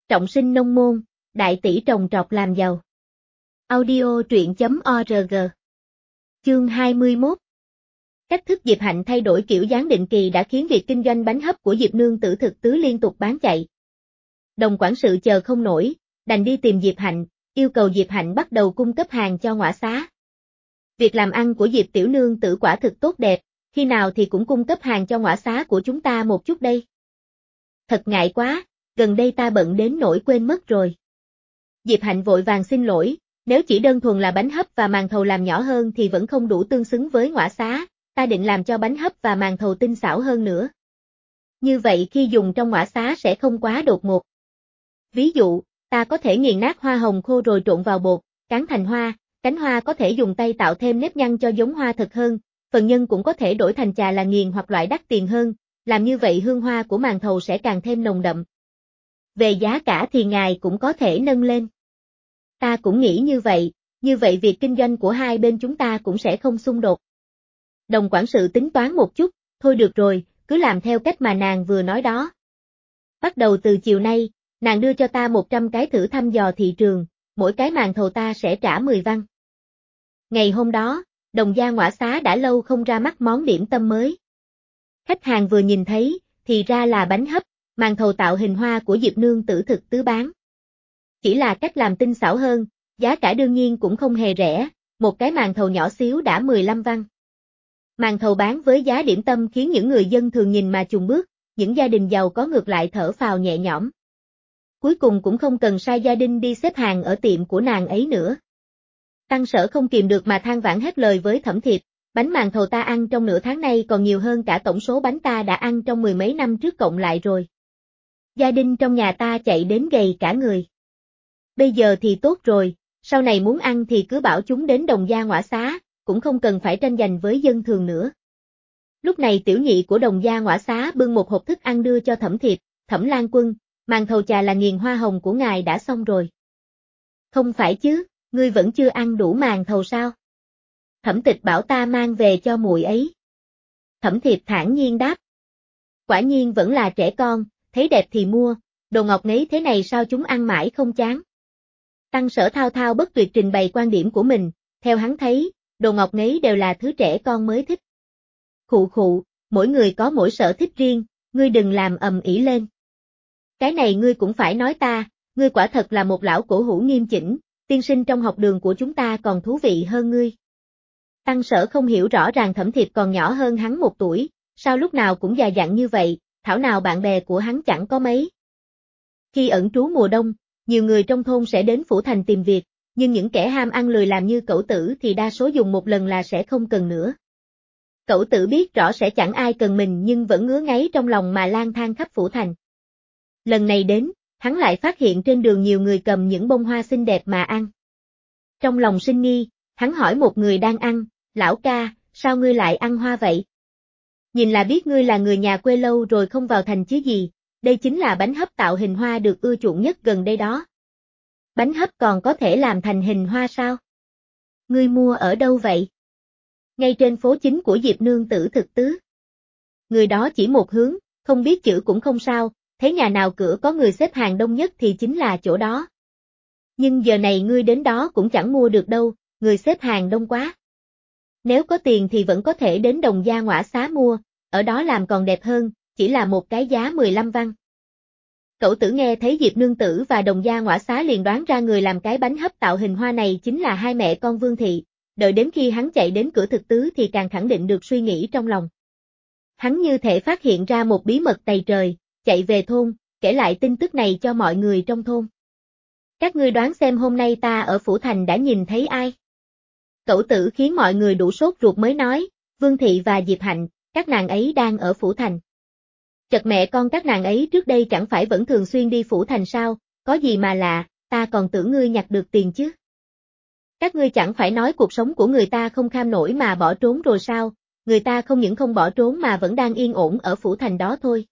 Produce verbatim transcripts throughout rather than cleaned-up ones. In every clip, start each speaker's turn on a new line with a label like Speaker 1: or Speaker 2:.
Speaker 1: Trọng sinh nông môn, đại tỷ trồng trọt làm giàu. Audio truyện chấm org. Chương hai mươi mốt. Cách thức Diệp Hạnh thay đổi kiểu dáng định kỳ đã khiến việc kinh doanh bánh hấp của Diệp nương tử thực tứ liên tục bán chạy. Đồng quản sự chờ không nổi, đành đi tìm Diệp Hạnh, yêu cầu Diệp Hạnh bắt đầu cung cấp hàng cho Ngõa Xá. Việc làm ăn của Diệp tiểu nương tử quả thực tốt đẹp, khi nào thì cũng cung cấp hàng cho Ngõa Xá của chúng ta một chút đây. Thật ngại quá, gần đây ta bận đến nỗi quên mất rồi. Diệp Hạnh vội vàng xin lỗi, nếu chỉ đơn thuần là bánh hấp và màn thầu làm nhỏ hơn thì vẫn không đủ tương xứng với Ngõa Xá, ta định làm cho bánh hấp và màn thầu tinh xảo hơn nữa. Như vậy khi dùng trong Ngõa Xá sẽ không quá đột ngột. Ví dụ, ta có thể nghiền nát hoa hồng khô rồi trộn vào bột, cán thành hoa, cánh hoa có thể dùng tay tạo thêm nếp nhăn cho giống hoa thật hơn, phần nhân cũng có thể đổi thành trà là nghiền hoặc loại đắt tiền hơn, làm như vậy hương hoa của màn thầu sẽ càng thêm nồng đậm. Về giá cả thì ngài cũng có thể nâng lên. Ta cũng nghĩ như vậy, như vậy việc kinh doanh của hai bên chúng ta cũng sẽ không xung đột. Đồng quản sự tính toán một chút, thôi được rồi, cứ làm theo cách mà nàng vừa nói đó. Bắt đầu từ chiều nay, nàng đưa cho ta một trăm cái thử thăm dò thị trường, mỗi cái màn thầu ta sẽ trả mười văn. Ngày hôm đó, Đồng gia Ngõa Xá đã lâu không ra mắt món điểm tâm mới. Khách hàng vừa nhìn thấy, thì ra là bánh hấp, màn thầu tạo hình hoa của Diệp nương tử thực tứ bán. Chỉ là cách làm tinh xảo hơn, giá cả đương nhiên cũng không hề rẻ, một cái màn thầu nhỏ xíu đã mười lăm văn. Màn thầu bán với giá điểm tâm khiến những người dân thường nhìn mà chùn bước, những gia đình giàu có ngược lại thở phào nhẹ nhõm. Cuối cùng cũng không cần sai gia đình đi xếp hàng ở tiệm của nàng ấy nữa. Tăng Sở không kìm được mà than vãn hết lời với Thẩm Thiệp, bánh màn thầu ta ăn trong nửa tháng nay còn nhiều hơn cả tổng số bánh ta đã ăn trong mười mấy năm trước cộng lại rồi. Gia đình trong nhà ta chạy đến gầy cả người. Bây giờ thì tốt rồi, sau này muốn ăn thì cứ bảo chúng đến Đồng gia Ngõa Xá, cũng không cần phải tranh giành với dân thường nữa. Lúc này tiểu nhị của Đồng gia Ngõa Xá bưng một hộp thức ăn đưa cho Thẩm Thiệp, Thẩm Lan Quân, màn thầu trà là nghiền hoa hồng của ngài đã xong rồi. Không phải chứ, ngươi vẫn chưa ăn đủ màn thầu sao? Thẩm Tịch bảo ta mang về cho muội ấy. Thẩm Thiệp thản nhiên đáp. Quả nhiên vẫn là trẻ con, thấy đẹp thì mua, đồ ngọc ngấy thế này sao chúng ăn mãi không chán. Tăng Sở thao thao bất tuyệt trình bày quan điểm của mình, theo hắn thấy, đồ ngọc ngấy đều là thứ trẻ con mới thích. Khụ khụ, mỗi người có mỗi sở thích riêng, ngươi đừng làm ầm ĩ lên. Cái này ngươi cũng phải nói ta, ngươi quả thật là một lão cổ hủ nghiêm chỉnh, tiên sinh trong học đường của chúng ta còn thú vị hơn ngươi. Tăng Sở không hiểu rõ ràng Thẩm Thiệp còn nhỏ hơn hắn một tuổi, sao lúc nào cũng già dặn như vậy, thảo nào bạn bè của hắn chẳng có mấy. Khi ẩn trú mùa đông, nhiều người trong thôn sẽ đến phủ thành tìm việc, nhưng những kẻ ham ăn lười làm như Cẩu Tử thì đa số dùng một lần là sẽ không cần nữa. Cẩu Tử biết rõ sẽ chẳng ai cần mình nhưng vẫn ngứa ngáy trong lòng mà lang thang khắp phủ thành. Lần này đến, hắn lại phát hiện trên đường nhiều người cầm những bông hoa xinh đẹp mà ăn. Trong lòng sinh nghi, hắn hỏi một người đang ăn, lão ca, sao ngươi lại ăn hoa vậy? Nhìn là biết ngươi là người nhà quê lâu rồi không vào thành chứ gì, đây chính là bánh hấp tạo hình hoa được ưa chuộng nhất gần đây đó. Bánh hấp còn có thể làm thành hình hoa sao? Ngươi mua ở đâu vậy? Ngay trên phố chính của Diệp nương tử thực tứ. Người đó chỉ một hướng, không biết chữ cũng không sao, thấy nhà nào cửa có người xếp hàng đông nhất thì chính là chỗ đó. Nhưng giờ này ngươi đến đó cũng chẳng mua được đâu, người xếp hàng đông quá. Nếu có tiền thì vẫn có thể đến Đồng gia Ngõa Xá mua, ở đó làm còn đẹp hơn, chỉ là một cái giá mười lăm văn. Cẩu Tử nghe thấy Diệp nương tử và Đồng gia Ngõa Xá liền đoán ra người làm cái bánh hấp tạo hình hoa này chính là hai mẹ con Vương Thị, đợi đến khi hắn chạy đến cửa thực tứ thì càng khẳng định được suy nghĩ trong lòng. Hắn như thể phát hiện ra một bí mật tày trời, chạy về thôn, kể lại tin tức này cho mọi người trong thôn. Các ngươi đoán xem hôm nay ta ở phủ thành đã nhìn thấy ai? Cẩu Tử khiến mọi người đủ sốt ruột mới nói, Vương Thị và Diệp Hạnh, các nàng ấy đang ở phủ thành. Chật mẹ con các nàng ấy trước đây chẳng phải vẫn thường xuyên đi phủ thành sao, có gì mà lạ, ta còn tưởng ngươi nhặt được tiền chứ. Các ngươi chẳng phải nói cuộc sống của người ta không kham nổi mà bỏ trốn rồi sao, người ta không những không bỏ trốn mà vẫn đang yên ổn ở phủ thành đó thôi.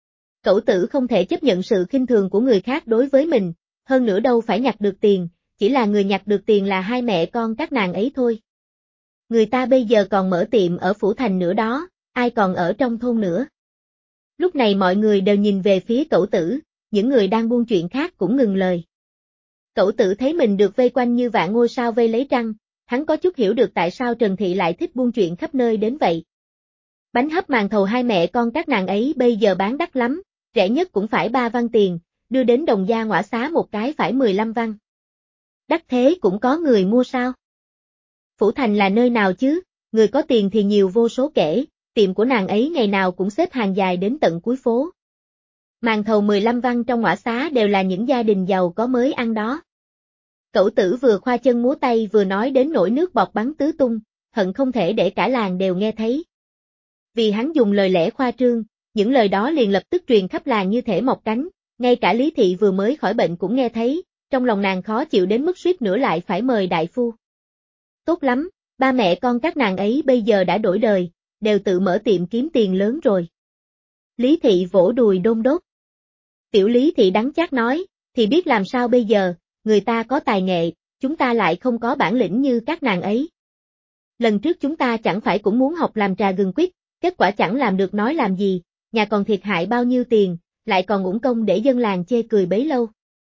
Speaker 1: Cẩu Tử không thể chấp nhận sự khinh thường của người khác đối với mình, hơn nữa đâu phải nhặt được tiền, chỉ là người nhặt được tiền là hai mẹ con các nàng ấy thôi. Người ta bây giờ còn mở tiệm ở phủ thành nữa đó, ai còn ở trong thôn nữa. Lúc này mọi người đều nhìn về phía Cẩu Tử, những người đang buôn chuyện khác cũng ngừng lời. Cẩu Tử thấy mình được vây quanh như vạn ngôi sao vây lấy trăng, hắn có chút hiểu được tại sao Trần Thị lại thích buôn chuyện khắp nơi đến vậy. Bánh hấp màn thầu hai mẹ con các nàng ấy bây giờ bán đắt lắm, rẻ nhất cũng phải ba văn tiền, đưa đến Đồng Gia Ngõa Xá một cái phải mười lăm văn. Đắt thế cũng có người mua sao? Phủ Thành là nơi nào chứ, người có tiền thì nhiều vô số kể, tiệm của nàng ấy ngày nào cũng xếp hàng dài đến tận cuối phố. Màn thầu mười lăm văn trong Ngõa Xá đều là những gia đình giàu có mới ăn đó. Cẩu Tử vừa khoa chân múa tay vừa nói đến nỗi nước bọt bắn tứ tung, hận không thể để cả làng đều nghe thấy. Vì hắn dùng lời lẽ khoa trương, những lời đó liền lập tức truyền khắp làng như thể mọc cánh, ngay cả Lý Thị vừa mới khỏi bệnh cũng nghe thấy, trong lòng nàng khó chịu đến mức suýt nữa lại phải mời đại phu. Tốt lắm, ba mẹ con các nàng ấy bây giờ đã đổi đời, đều tự mở tiệm kiếm tiền lớn rồi. Lý Thị vỗ đùi đôn đốt. Tiểu Lý Thị đắng chát nói, thì biết làm sao bây giờ, người ta có tài nghệ, chúng ta lại không có bản lĩnh như các nàng ấy. Lần trước chúng ta chẳng phải cũng muốn học làm trà gừng quýt, kết quả chẳng làm được nói làm gì, nhà còn thiệt hại bao nhiêu tiền, lại còn uổng công để dân làng chê cười bấy lâu.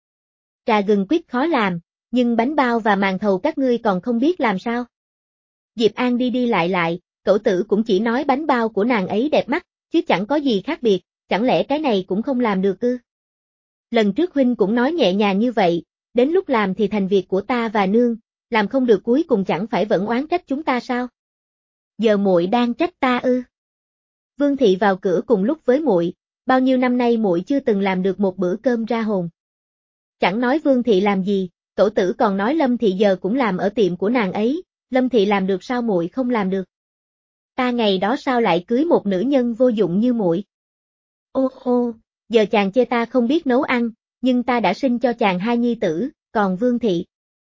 Speaker 1: Trà gừng quýt khó làm, nhưng bánh bao và màn thầu các ngươi còn không biết làm sao. Diệp An đi đi lại lại, Cẩu Tử cũng chỉ nói bánh bao của nàng ấy đẹp mắt, chứ chẳng có gì khác biệt, chẳng lẽ cái này cũng không làm được ư? Lần trước huynh cũng nói nhẹ nhàng như vậy, đến lúc làm thì thành việc của ta và nương, làm không được cuối cùng chẳng phải vẫn oán trách chúng ta sao? Giờ muội đang trách ta ư? Vương Thị vào cửa cùng lúc với muội, bao nhiêu năm nay muội chưa từng làm được một bữa cơm ra hồn. Chẳng nói Vương Thị làm gì, Cẩu Tử còn nói Lâm Thị giờ cũng làm ở tiệm của nàng ấy, Lâm Thị làm được sao muội không làm được? Ta ngày đó sao lại cưới một nữ nhân vô dụng như muội? Ô ô, giờ chàng chê ta không biết nấu ăn, nhưng ta đã sinh cho chàng hai nhi tử, còn Vương Thị.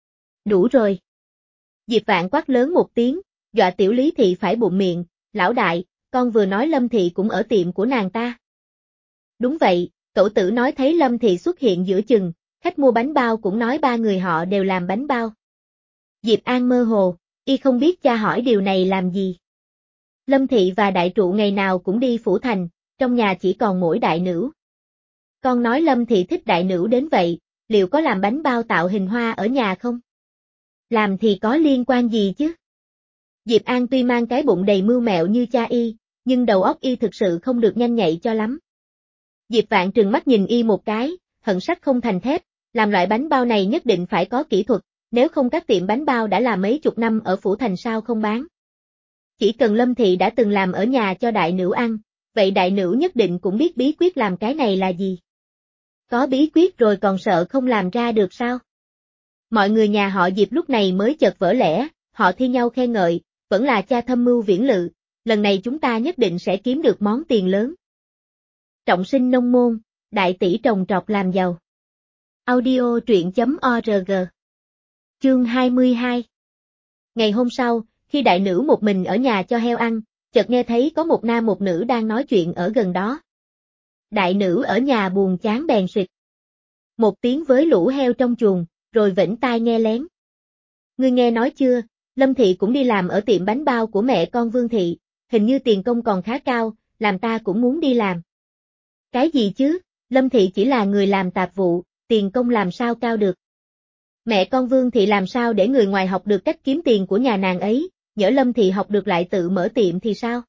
Speaker 1: Đủ rồi. Diệp Vạn quát lớn một tiếng, dọa Tiểu Lý Thị phải bụm miệng, lão đại, con vừa nói Lâm Thị cũng ở tiệm của nàng ta. Đúng vậy, Cẩu Tử nói thấy Lâm Thị xuất hiện giữa chừng, khách mua bánh bao cũng nói ba người họ đều làm bánh bao. Diệp An mơ hồ, y không biết cha hỏi điều này làm gì. Lâm Thị và đại trụ ngày nào cũng đi Phủ Thành, trong nhà chỉ còn mỗi đại nữ. Con nói Lâm Thị thích đại nữ đến vậy, liệu có làm bánh bao tạo hình hoa ở nhà không? Làm thì có liên quan gì chứ? Diệp An tuy mang cái bụng đầy mưu mẹo như cha y, nhưng đầu óc y thực sự không được nhanh nhạy cho lắm. Diệp Vạn trừng mắt nhìn y một cái, hận sắt không thành thép, làm loại bánh bao này nhất định phải có kỹ thuật, nếu không các tiệm bánh bao đã làm mấy chục năm ở Phủ Thành sao không bán. Chỉ cần Lâm Thị đã từng làm ở nhà cho đại nữ ăn, vậy đại nữ nhất định cũng biết bí quyết làm cái này là gì. Có bí quyết rồi còn sợ không làm ra được sao? Mọi người nhà họ Diệp lúc này mới chợt vỡ lẽ, họ thi nhau khen ngợi, vẫn là cha thâm mưu viễn lự, lần này chúng ta nhất định sẽ kiếm được món tiền lớn. Trọng sinh nông môn, đại tỷ trồng trọt làm giàu. Audio truyện chấm org. Chương hai mươi hai. Ngày hôm sau, khi đại nữ một mình ở nhà cho heo ăn, chợt nghe thấy có một nam một nữ đang nói chuyện ở gần đó. Đại nữ ở nhà buồn chán bèn suyệt một tiếng với lũ heo trong chuồng, rồi vểnh tai nghe lén. Ngươi nghe nói chưa, Lâm Thị cũng đi làm ở tiệm bánh bao của mẹ con Vương Thị, hình như tiền công còn khá cao, làm ta cũng muốn đi làm. Cái gì chứ, Lâm Thị chỉ là người làm tạp vụ, tiền công làm sao cao được. Mẹ con Vương Thị làm sao để người ngoài học được cách kiếm tiền của nhà nàng ấy, nhỡ Lâm Thị học được lại tự mở tiệm thì sao?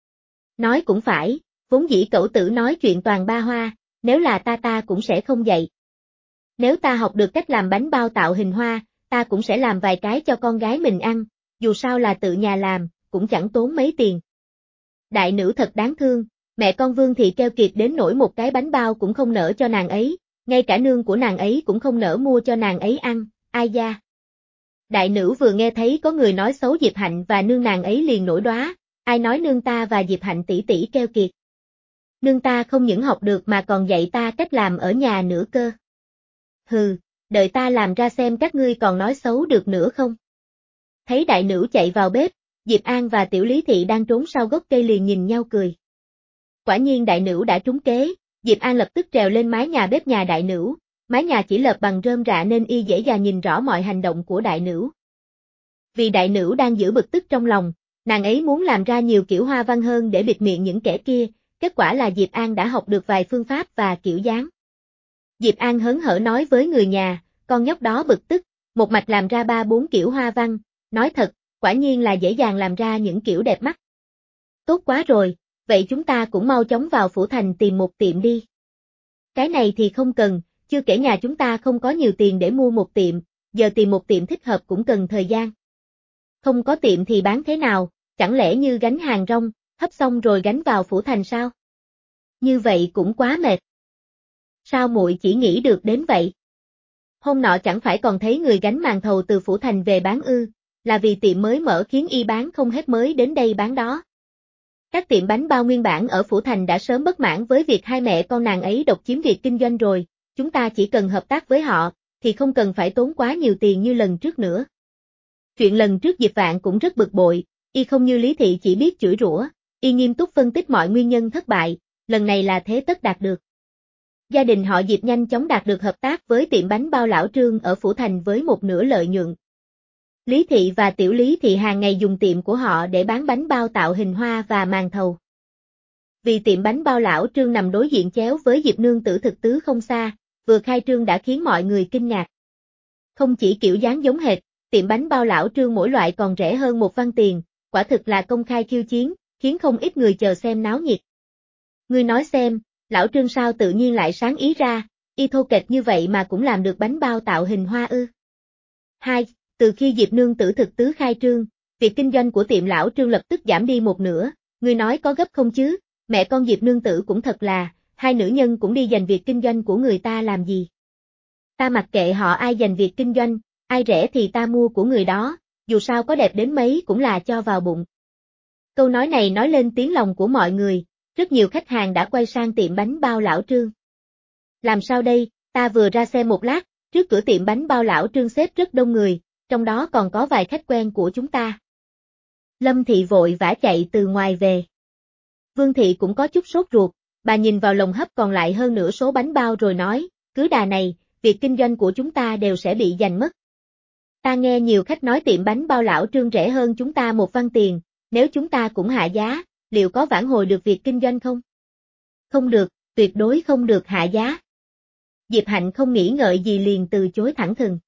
Speaker 1: Nói cũng phải, vốn dĩ Cẩu Tử nói chuyện toàn ba hoa, nếu là ta ta cũng sẽ không dạy. Nếu ta học được cách làm bánh bao tạo hình hoa, ta cũng sẽ làm vài cái cho con gái mình ăn, dù sao là tự nhà làm, cũng chẳng tốn mấy tiền. Đại nữ thật đáng thương, mẹ con Vương Thị keo kiệt đến nỗi một cái bánh bao cũng không nỡ cho nàng ấy, ngay cả nương của nàng ấy cũng không nỡ mua cho nàng ấy ăn, ai da. Đại nữ vừa nghe thấy có người nói xấu Diệp Hạnh và nương nàng ấy liền nổi đoá, ai nói nương ta và Diệp Hạnh tỷ tỷ keo kiệt. Nương ta không những học được mà còn dạy ta cách làm ở nhà nữa cơ. Hừ, đợi ta làm ra xem các ngươi còn nói xấu được nữa không. Thấy đại nữ chạy vào bếp, Diệp An và Tiểu Lý Thị đang trốn sau gốc cây liền nhìn nhau cười. Quả nhiên đại nữ đã trúng kế, Diệp An lập tức trèo lên mái nhà bếp nhà đại nữ, mái nhà chỉ lợp bằng rơm rạ nên y dễ dàng nhìn rõ mọi hành động của đại nữ. Vì đại nữ đang giữ bực tức trong lòng, nàng ấy muốn làm ra nhiều kiểu hoa văn hơn để bịt miệng những kẻ kia, kết quả là Diệp An đã học được vài phương pháp và kiểu dáng. Diệp An hớn hở nói với người nhà, con nhóc đó bực tức, một mạch làm ra ba bốn kiểu hoa văn, nói thật, quả nhiên là dễ dàng làm ra những kiểu đẹp mắt. Tốt quá rồi, vậy chúng ta cũng mau chóng vào phủ thành tìm một tiệm đi. Cái này thì không cần, chưa kể nhà chúng ta không có nhiều tiền để mua một tiệm, giờ tìm một tiệm thích hợp cũng cần thời gian. Không có tiệm thì bán thế nào, chẳng lẽ như gánh hàng rong, hấp xong rồi gánh vào phủ thành sao? Như vậy cũng quá mệt. Sao muội chỉ nghĩ được đến vậy? Hôm nọ chẳng phải còn thấy người gánh màn thầu từ phủ thành về bán ư, là vì tiệm mới mở khiến y bán không hết mới đến đây bán đó. Các tiệm bánh bao nguyên bản ở phủ thành đã sớm bất mãn với việc hai mẹ con nàng ấy độc chiếm việc kinh doanh rồi, chúng ta chỉ cần hợp tác với họ, thì không cần phải tốn quá nhiều tiền như lần trước nữa. Chuyện lần trước Diệp Vạn cũng rất bực bội, y không như Lý Thị chỉ biết chửi rủa, y nghiêm túc phân tích mọi nguyên nhân thất bại, lần này là thế tất đạt được. Gia đình họ Diệp nhanh chóng đạt được hợp tác với tiệm bánh bao lão Trương ở phủ thành với một nửa lợi nhuận. Lý Thị và Tiểu Lý Thị hàng ngày dùng tiệm của họ để bán bánh bao tạo hình hoa và màn thầu. Vì tiệm bánh bao lão Trương nằm đối diện chéo với Diệp Nương Tử thực tứ không xa, vừa khai trương đã khiến mọi người kinh ngạc. Không chỉ kiểu dáng giống hệt, tiệm bánh bao lão Trương mỗi loại còn rẻ hơn một văn tiền, quả thực là công khai khiêu chiến, khiến không ít người chờ xem náo nhiệt. Ngươi nói xem, lão Trương sao tự nhiên lại sáng ý ra, y thô kệch như vậy mà cũng làm được bánh bao tạo hình hoa ư? Hai, từ khi Diệp Nương Tử thực tứ khai trương, việc kinh doanh của tiệm lão Trương lập tức giảm đi một nửa, ngươi nói có gấp không chứ? Mẹ con Diệp Nương Tử cũng thật là, hai nữ nhân cũng đi giành việc kinh doanh của người ta làm gì? Ta mặc kệ họ ai giành việc kinh doanh, ai rẻ thì ta mua của người đó, dù sao có đẹp đến mấy cũng là cho vào bụng. Câu nói này nói lên tiếng lòng của mọi người, rất nhiều khách hàng đã quay sang tiệm bánh bao lão Trương. Làm sao đây, ta vừa ra xe một lát, trước cửa tiệm bánh bao lão Trương xếp rất đông người, trong đó còn có vài khách quen của chúng ta. Lâm Thị vội vã chạy từ ngoài về. Vương Thị cũng có chút sốt ruột, bà nhìn vào lồng hấp còn lại hơn nửa số bánh bao rồi nói, cứ đà này, việc kinh doanh của chúng ta đều sẽ bị giành mất. Ta nghe nhiều khách nói tiệm bánh bao lão Trương rẻ hơn chúng ta một văn tiền, nếu chúng ta cũng hạ giá, liệu có vãn hồi được việc kinh doanh không? Không được, tuyệt đối không được hạ giá. Diệp Hạnh không nghĩ ngợi gì liền từ chối thẳng thừng.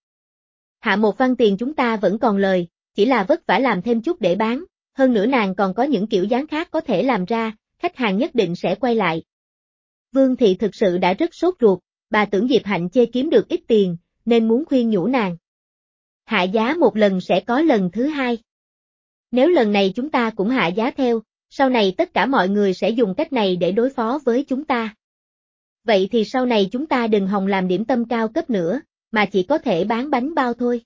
Speaker 1: Hạ một văn tiền chúng ta vẫn còn lời, chỉ là vất vả làm thêm chút để bán, hơn nữa nàng còn có những kiểu dáng khác có thể làm ra, khách hàng nhất định sẽ quay lại. Vương Thị thực sự đã rất sốt ruột, bà tưởng Diệp Hạnh chê kiếm được ít tiền, nên muốn khuyên nhủ nàng. Hạ giá một lần sẽ có lần thứ hai. Nếu lần này chúng ta cũng hạ giá theo, sau này tất cả mọi người sẽ dùng cách này để đối phó với chúng ta. Vậy thì sau này chúng ta đừng hòng làm điểm tâm cao cấp nữa, mà chỉ có thể bán bánh bao thôi.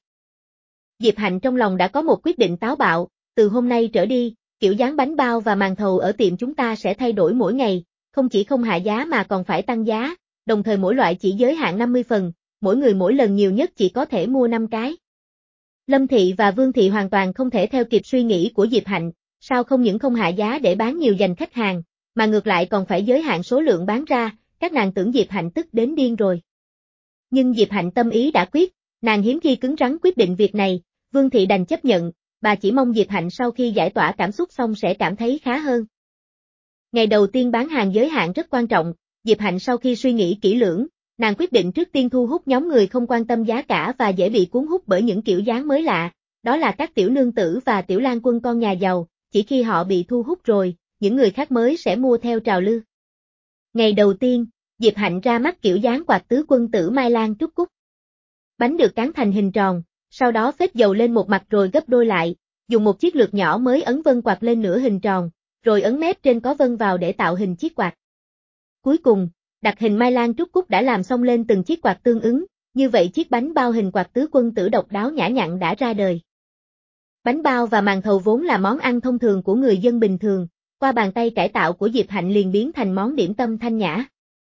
Speaker 1: Diệp Hạnh trong lòng đã có một quyết định táo bạo, từ hôm nay trở đi, kiểu dáng bánh bao và màn thầu ở tiệm chúng ta sẽ thay đổi mỗi ngày, không chỉ không hạ giá mà còn phải tăng giá, đồng thời mỗi loại chỉ giới hạn năm mươi phần, mỗi người mỗi lần nhiều nhất chỉ có thể mua năm cái. Lâm Thị và Vương Thị hoàn toàn không thể theo kịp suy nghĩ của Diệp Hạnh, sao không những không hạ giá để bán nhiều dành khách hàng, mà ngược lại còn phải giới hạn số lượng bán ra, các nàng tưởng Diệp Hạnh tức đến điên rồi. Nhưng Diệp Hạnh tâm ý đã quyết, nàng hiếm khi cứng rắn quyết định việc này, Vương Thị đành chấp nhận, bà chỉ mong Diệp Hạnh sau khi giải tỏa cảm xúc xong sẽ cảm thấy khá hơn. Ngày đầu tiên bán hàng giới hạn rất quan trọng, Diệp Hạnh sau khi suy nghĩ kỹ lưỡng, nàng quyết định trước tiên thu hút nhóm người không quan tâm giá cả và dễ bị cuốn hút bởi những kiểu dáng mới lạ, đó là các tiểu nương tử và tiểu lang quân con nhà giàu, chỉ khi họ bị thu hút rồi, những người khác mới sẽ mua theo trào lưu. Ngày đầu tiên, Diệp Hạnh ra mắt kiểu dáng quạt tứ quân tử Mai Lan Trúc Cúc. Bánh được cán thành hình tròn, sau đó phết dầu lên một mặt rồi gấp đôi lại, dùng một chiếc lược nhỏ mới ấn vân quạt lên nửa hình tròn, rồi ấn mép trên có vân vào để tạo hình chiếc quạt. Cuối cùng, đặt hình Mai Lan Trúc Cúc đã làm xong lên từng chiếc quạt tương ứng, như vậy chiếc bánh bao hình quạt tứ quân tử độc đáo nhã nhặn đã ra đời. Bánh bao và màn thầu vốn là món ăn thông thường của người dân bình thường, qua bàn tay cải tạo của Diệp Hạnh liền biến thành món điểm tâm thanh nhã.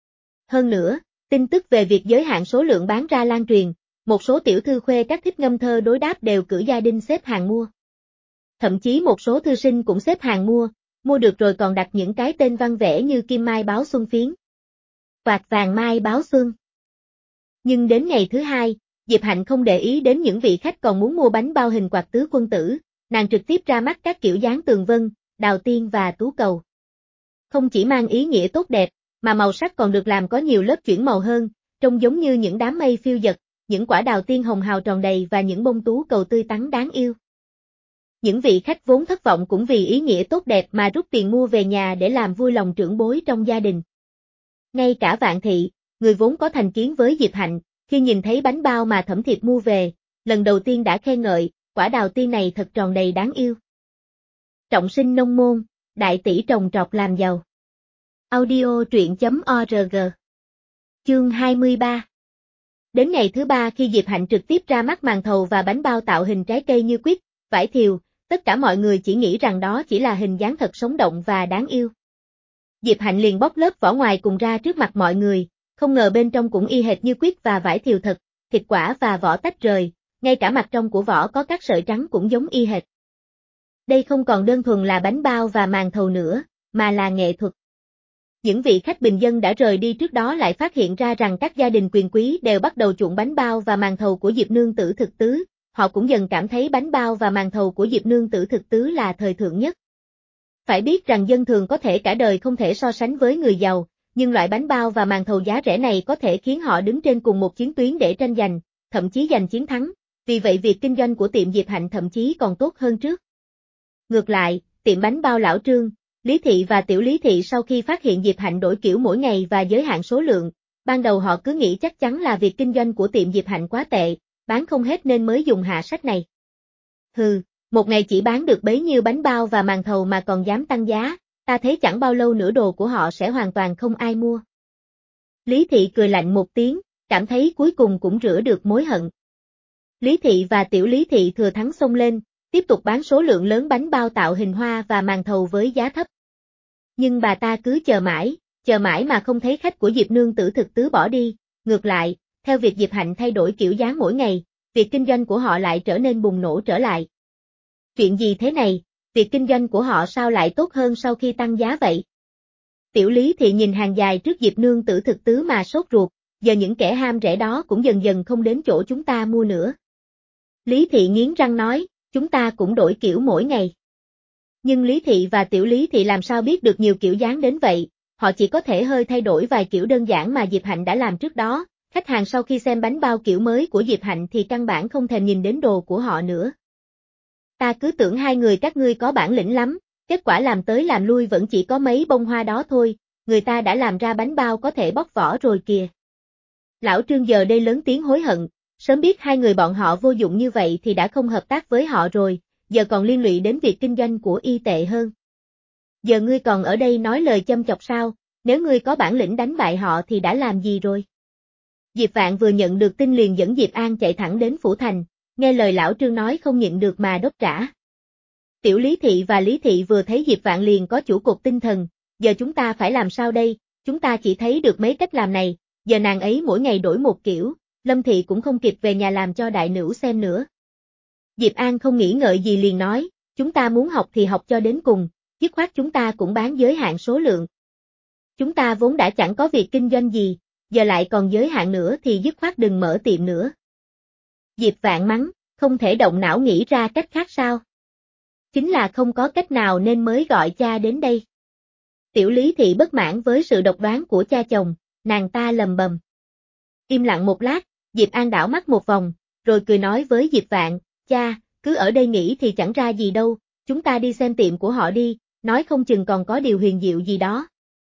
Speaker 1: Hơn nữa, tin tức về việc giới hạn số lượng bán ra lan truyền, một số tiểu thư khuê các thích ngâm thơ đối đáp đều cử gia đình xếp hàng mua. Thậm chí một số thư sinh cũng xếp hàng mua, mua được rồi còn đặt những cái tên văn vẽ như Kim Mai Báo Xuân Phiến, Quạt Vàng Mai Báo Xuân. Nhưng đến ngày thứ hai, Diệp Hạnh không để ý đến những vị khách còn muốn mua bánh bao hình quạt tứ quân tử, nàng trực tiếp ra mắt các kiểu dáng tường vân, đào tiên và tú cầu. Không chỉ mang ý nghĩa tốt đẹp, mà màu sắc còn được làm có nhiều lớp chuyển màu hơn, trông giống như những đám mây phiêu dật, những quả đào tiên hồng hào tròn đầy và những bông tú cầu tươi tắn đáng yêu. Những vị khách vốn thất vọng cũng vì ý nghĩa tốt đẹp mà rút tiền mua về nhà để làm vui lòng trưởng bối trong gia đình. Ngay cả Vạn Thị, người vốn có thành kiến với Diệp Hạnh, khi nhìn thấy bánh bao mà Thẩm Thiệp mua về, lần đầu tiên đã khen ngợi, quả đào tiên này thật tròn đầy đáng yêu. Trọng sinh nông môn, đại tỷ trồng trọt làm giàu. Audio truyện chấm org. Chương hai mươi ba. Đến ngày thứ ba khi Diệp Hạnh trực tiếp ra mắt màn thầu và bánh bao tạo hình trái cây như quýt, vải thiều, tất cả mọi người chỉ nghĩ rằng đó chỉ là hình dáng thật sống động và đáng yêu. Diệp Hạnh liền bóc lớp vỏ ngoài cùng ra trước mặt mọi người, không ngờ bên trong cũng y hệt như quýt và vải thiều thật, thịt quả và vỏ tách rời, ngay cả mặt trong của vỏ có các sợi trắng cũng giống y hệt. Đây không còn đơn thuần là bánh bao và màn thầu nữa, mà là nghệ thuật. Những vị khách bình dân đã rời đi trước đó lại phát hiện ra rằng các gia đình quyền quý đều bắt đầu chuộng bánh bao và màn thầu của Diệp Nương Tử Thực Tứ, họ cũng dần cảm thấy bánh bao và màn thầu của Diệp Nương Tử Thực Tứ là thời thượng nhất. Phải biết rằng dân thường có thể cả đời không thể so sánh với người giàu, nhưng loại bánh bao và màn thầu giá rẻ này có thể khiến họ đứng trên cùng một chiến tuyến để tranh giành, thậm chí giành chiến thắng, vì vậy việc kinh doanh của tiệm Diệp Hạnh thậm chí còn tốt hơn trước. Ngược lại, tiệm bánh bao Lão Trương, Lý Thị và Tiểu Lý Thị sau khi phát hiện Diệp Hạnh đổi kiểu mỗi ngày và giới hạn số lượng, ban đầu họ cứ nghĩ chắc chắn là việc kinh doanh của tiệm Diệp Hạnh quá tệ, bán không hết nên mới dùng hạ sách này. Hừ, một ngày chỉ bán được bấy nhiêu bánh bao và màn thầu mà còn dám tăng giá, ta thấy chẳng bao lâu nữa đồ của họ sẽ hoàn toàn không ai mua. Lý Thị cười lạnh một tiếng, cảm thấy cuối cùng cũng rửa được mối hận. Lý Thị và Tiểu Lý Thị thừa thắng xông lên, tiếp tục bán số lượng lớn bánh bao tạo hình hoa và màn thầu với giá thấp. Nhưng bà ta cứ chờ mãi, chờ mãi mà không thấy khách của Diệp Nương Tử Thực Tứ bỏ đi, ngược lại, theo việc Diệp Hạnh thay đổi kiểu dáng mỗi ngày, việc kinh doanh của họ lại trở nên bùng nổ trở lại. Chuyện gì thế này, việc kinh doanh của họ sao lại tốt hơn sau khi tăng giá vậy? Tiểu Lý Thị nhìn hàng dài trước Diệp Nương Tử Thực Tứ mà sốt ruột, giờ những kẻ ham rẻ đó cũng dần dần không đến chỗ chúng ta mua nữa. Lý Thị nghiến răng nói, chúng ta cũng đổi kiểu mỗi ngày. Nhưng Lý Thị và Tiểu Lý Thị làm sao biết được nhiều kiểu dáng đến vậy, họ chỉ có thể hơi thay đổi vài kiểu đơn giản mà Diệp Hạnh đã làm trước đó, khách hàng sau khi xem bánh bao kiểu mới của Diệp Hạnh thì căn bản không thèm nhìn đến đồ của họ nữa. Ta cứ tưởng hai người các ngươi có bản lĩnh lắm, kết quả làm tới làm lui vẫn chỉ có mấy bông hoa đó thôi, người ta đã làm ra bánh bao có thể bóc vỏ rồi kìa. Lão Trương giờ đây lớn tiếng hối hận, sớm biết hai người bọn họ vô dụng như vậy thì đã không hợp tác với họ rồi, giờ còn liên lụy đến việc kinh doanh của y tệ hơn. Giờ ngươi còn ở đây nói lời châm chọc sao, nếu ngươi có bản lĩnh đánh bại họ thì đã làm gì rồi? Diệp Vạn vừa nhận được tin liền dẫn Diệp An chạy thẳng đến phủ thành, nghe lời lão Trương nói không nhịn được mà đốc trả. Tiểu Lý Thị và Lý Thị vừa thấy Diệp Vạn liền có chủ cột tinh thần, giờ chúng ta phải làm sao đây, chúng ta chỉ thấy được mấy cách làm này, giờ nàng ấy mỗi ngày đổi một kiểu, Lâm Thị cũng không kịp về nhà làm cho đại nữ xem nữa. Diệp An không nghĩ ngợi gì liền nói, chúng ta muốn học thì học cho đến cùng, dứt khoát chúng ta cũng bán giới hạn số lượng. Chúng ta vốn đã chẳng có việc kinh doanh gì, giờ lại còn giới hạn nữa thì dứt khoát đừng mở tiệm nữa. Diệp Vạn mắng, không thể động não nghĩ ra cách khác sao? Chính là không có cách nào nên mới gọi cha đến đây. Tiểu Lý Thị bất mãn với sự độc đoán của cha chồng, nàng ta lầm bầm. Im lặng một lát, Diệp An đảo mắt một vòng, rồi cười nói với Diệp Vạn, cha, cứ ở đây nghĩ thì chẳng ra gì đâu, chúng ta đi xem tiệm của họ đi, nói không chừng còn có điều huyền diệu gì đó.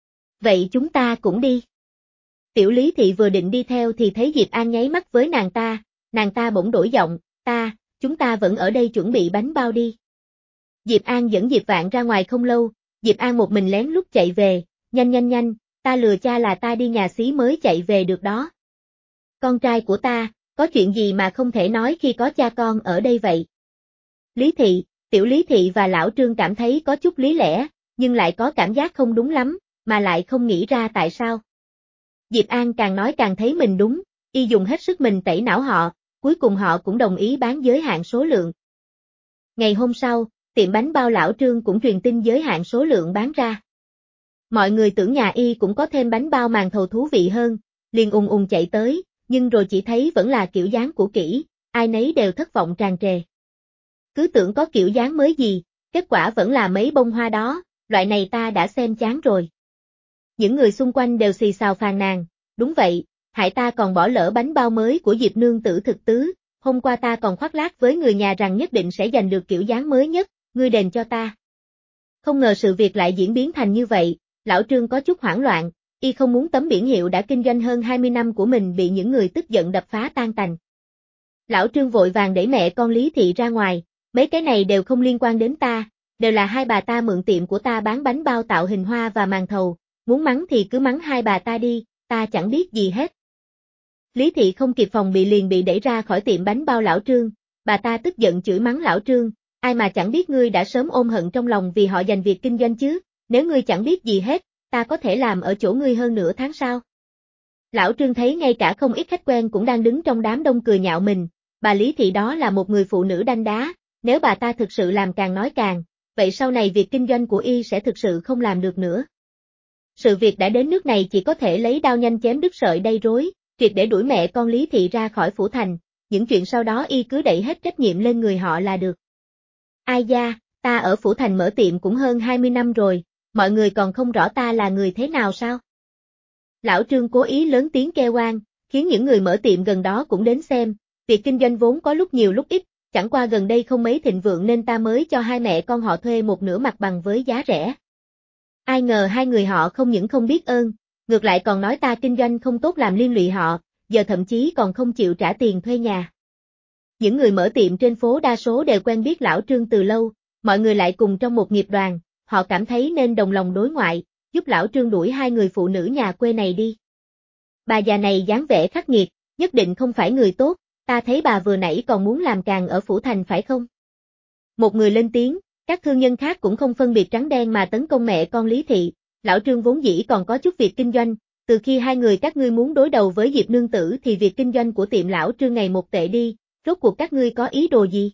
Speaker 1: Vậy chúng ta cũng đi. Tiểu Lý Thị vừa định đi theo thì thấy Diệp An nháy mắt với nàng ta, nàng ta bỗng đổi giọng, ta, chúng ta vẫn ở đây chuẩn bị bánh bao đi. Diệp An dẫn Diệp Vạn ra ngoài không lâu, Diệp An một mình lén lút chạy về, nhanh nhanh nhanh, ta lừa cha là ta đi nhà xí mới chạy về được đó. Con trai của ta, có chuyện gì mà không thể nói khi có cha con ở đây vậy? Lý Thị, Tiểu Lý Thị và Lão Trương cảm thấy có chút lý lẽ, nhưng lại có cảm giác không đúng lắm, mà lại không nghĩ ra tại sao. Diệp An càng nói càng thấy mình đúng, y dùng hết sức mình tẩy não họ, cuối cùng họ cũng đồng ý bán giới hạn số lượng. Ngày hôm sau, tiệm bánh bao Lão Trương cũng truyền tin giới hạn số lượng bán ra. Mọi người tưởng nhà y cũng có thêm bánh bao màn thầu thú vị hơn, liền ùng ùng chạy tới, nhưng rồi chỉ thấy vẫn là kiểu dáng cũ kỹ, ai nấy đều thất vọng tràn trề. Cứ tưởng có kiểu dáng mới gì, kết quả vẫn là mấy bông hoa đó, loại này ta đã xem chán rồi. Những người xung quanh đều xì xào phàn nàn, đúng vậy, hại ta còn bỏ lỡ bánh bao mới của Diệp nương tử thực tứ, hôm qua ta còn khoác lác với người nhà rằng nhất định sẽ giành được kiểu dáng mới nhất, ngươi đền cho ta. Không ngờ sự việc lại diễn biến thành như vậy, lão Trương có chút hoảng loạn, y không muốn tấm biển hiệu đã kinh doanh hơn hai mươi năm của mình bị những người tức giận đập phá tan tành. Lão Trương vội vàng đẩy mẹ con Lý Thị ra ngoài, mấy cái này đều không liên quan đến ta, đều là hai bà ta mượn tiệm của ta bán bánh bao tạo hình hoa và màn thầu, muốn mắng thì cứ mắng hai bà ta đi, ta chẳng biết gì hết. Lý Thị không kịp phòng bị liền bị đẩy ra khỏi tiệm bánh bao lão Trương, bà ta tức giận chửi mắng lão Trương, ai mà chẳng biết ngươi đã sớm ôm hận trong lòng vì họ giành việc kinh doanh chứ, nếu ngươi chẳng biết gì hết, ta có thể làm ở chỗ ngươi hơn nửa tháng sau. Lão Trương thấy ngay cả không ít khách quen cũng đang đứng trong đám đông cười nhạo mình, bà Lý Thị đó là một người phụ nữ đanh đá, nếu bà ta thực sự làm càng nói càng, vậy sau này việc kinh doanh của y sẽ thực sự không làm được nữa. Sự việc đã đến nước này chỉ có thể lấy đao nhanh chém đứt sợi dây rối, triệt để đuổi mẹ con Lý Thị ra khỏi phủ thành, những chuyện sau đó y cứ đẩy hết trách nhiệm lên người họ là được. Ai da, ta ở phủ thành mở tiệm cũng hơn hai mươi năm rồi, mọi người còn không rõ ta là người thế nào sao? Lão Trương cố ý lớn tiếng kêu oan, khiến những người mở tiệm gần đó cũng đến xem, việc kinh doanh vốn có lúc nhiều lúc ít, chẳng qua gần đây không mấy thịnh vượng nên ta mới cho hai mẹ con họ thuê một nửa mặt bằng với giá rẻ. Ai ngờ hai người họ không những không biết ơn, ngược lại còn nói ta kinh doanh không tốt làm liên lụy họ, giờ thậm chí còn không chịu trả tiền thuê nhà. Những người mở tiệm trên phố đa số đều quen biết lão Trương từ lâu, mọi người lại cùng trong một nghiệp đoàn, họ cảm thấy nên đồng lòng đối ngoại, giúp lão Trương đuổi hai người phụ nữ nhà quê này đi. Bà già này dáng vẻ khắc nghiệt, nhất định không phải người tốt, ta thấy bà vừa nãy còn muốn làm càng ở phủ thành phải không? Một người lên tiếng, các thương nhân khác cũng không phân biệt trắng đen mà tấn công mẹ con Lý Thị, lão Trương vốn dĩ còn có chút việc kinh doanh, từ khi hai người các ngươi muốn đối đầu với Diệp nương tử thì việc kinh doanh của tiệm lão Trương ngày một tệ đi, rốt cuộc các ngươi có ý đồ gì?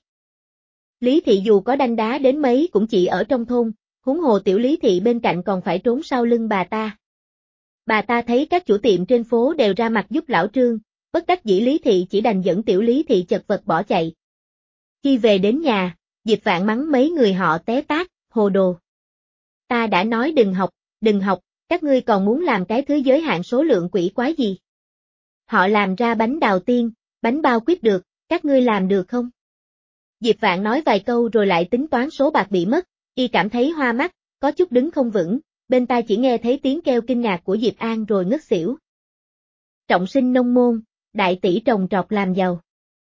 Speaker 1: Lý Thị dù có đanh đá đến mấy cũng chỉ ở trong thôn, huống hồ tiểu Lý Thị bên cạnh còn phải trốn sau lưng bà ta. Bà ta thấy các chủ tiệm trên phố đều ra mặt giúp lão Trương, bất đắc dĩ Lý Thị chỉ đành dẫn tiểu Lý Thị chật vật bỏ chạy. Khi về đến nhà, Diệp Vạn mắng mấy người họ té tát, hồ đồ. Ta đã nói đừng học, đừng học, các ngươi còn muốn làm cái thứ giới hạn số lượng quỷ quái gì? Họ làm ra bánh đào tiên, bánh bao quyết được, các ngươi làm được không? Diệp Vạn nói vài câu rồi lại tính toán số bạc bị mất, y cảm thấy hoa mắt, có chút đứng không vững, bên tai chỉ nghe thấy tiếng kêu kinh ngạc của Diệp An rồi ngất xỉu. Trọng sinh nông môn, đại tỷ trồng trọt làm giàu.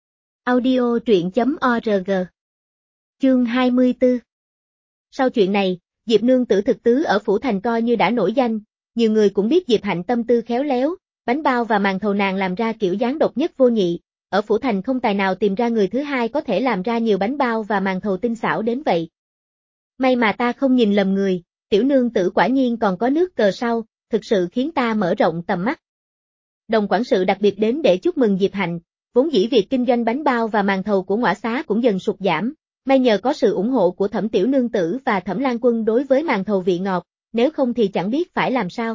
Speaker 1: Audio truyện chấm org. Chương hai mươi tư. Sau chuyện này, Diệp nương tử thực tứ ở phủ thành coi như đã nổi danh, nhiều người cũng biết Diệp Hạnh tâm tư khéo léo, bánh bao và màn thầu nàng làm ra kiểu dáng độc nhất vô nhị, ở phủ thành không tài nào tìm ra người thứ hai có thể làm ra nhiều bánh bao và màn thầu tinh xảo đến vậy. May mà ta không nhìn lầm người, tiểu nương tử quả nhiên còn có nước cờ sau, thực sự khiến ta mở rộng tầm mắt. Đồng quản sự đặc biệt đến để chúc mừng Diệp Hạnh, vốn dĩ việc kinh doanh bánh bao và màn thầu của Ngõa Xá cũng dần sụt giảm, may nhờ có sự ủng hộ của Thẩm tiểu nương tử và Thẩm Lan Quân đối với màn thầu vị ngọt, nếu không thì chẳng biết phải làm sao.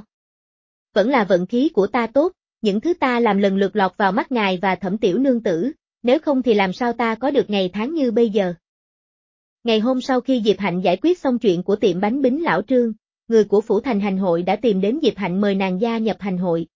Speaker 1: Vẫn là vận khí của ta tốt, những thứ ta làm lần lượt lọt vào mắt ngài và Thẩm tiểu nương tử, nếu không thì làm sao ta có được ngày tháng như bây giờ. Ngày hôm sau khi Diệp Hạnh giải quyết xong chuyện của tiệm bánh bính lão Trương, người của phủ thành hành hội đã tìm đến Diệp Hạnh mời nàng gia nhập hành hội.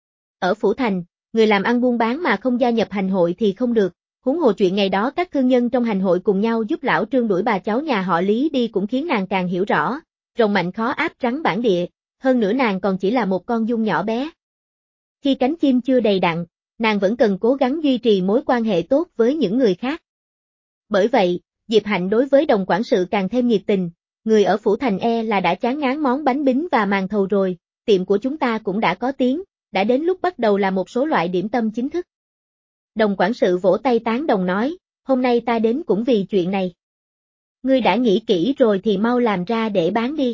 Speaker 1: Ở phủ thành, người làm ăn buôn bán mà không gia nhập hành hội thì không được, huống hồ chuyện ngày đó các thương nhân trong hành hội cùng nhau giúp lão Trương đuổi bà cháu nhà họ Lý đi cũng khiến nàng càng hiểu rõ, rồng mạnh khó áp trắng bản địa, hơn nữa nàng còn chỉ là một con giun nhỏ bé. Khi cánh chim chưa đầy đặn, nàng vẫn cần cố gắng duy trì mối quan hệ tốt với những người khác. Bởi vậy, Diệp Hạnh đối với đồng quản sự càng thêm nhiệt tình, người ở phủ thành e là đã chán ngán món bánh bính và màn thầu rồi, tiệm của chúng ta cũng đã có tiếng, đã đến lúc bắt đầu làm một số loại điểm tâm chính thức. Đồng quản sự vỗ tay tán đồng nói, hôm nay ta đến cũng vì chuyện này. Ngươi đã nghĩ kỹ rồi thì mau làm ra để bán đi.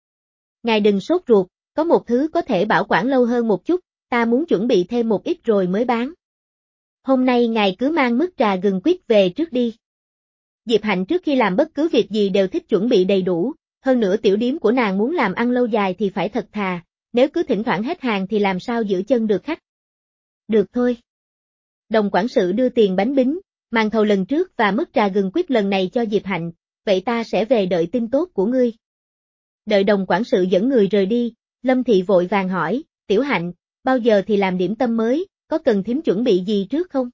Speaker 1: Ngài đừng sốt ruột, có một thứ có thể bảo quản lâu hơn một chút, ta muốn chuẩn bị thêm một ít rồi mới bán. Hôm nay ngài cứ mang mứt trà gừng quýt về trước đi. Diệp Hạnh trước khi làm bất cứ việc gì đều thích chuẩn bị đầy đủ, hơn nữa tiểu điếm của nàng muốn làm ăn lâu dài thì phải thật thà, nếu cứ thỉnh thoảng hết hàng thì làm sao giữ chân được khách. Được thôi. Đồng quản sự đưa tiền bánh bính, màn thầu lần trước và mứt trà gừng quýt lần này cho Diệp Hạnh, vậy ta sẽ về đợi tin tốt của ngươi. Đợi đồng quản sự dẫn người rời đi, Lâm Thị vội vàng hỏi, Tiểu Hạnh, bao giờ thì làm điểm tâm mới, có cần thím chuẩn bị gì trước không?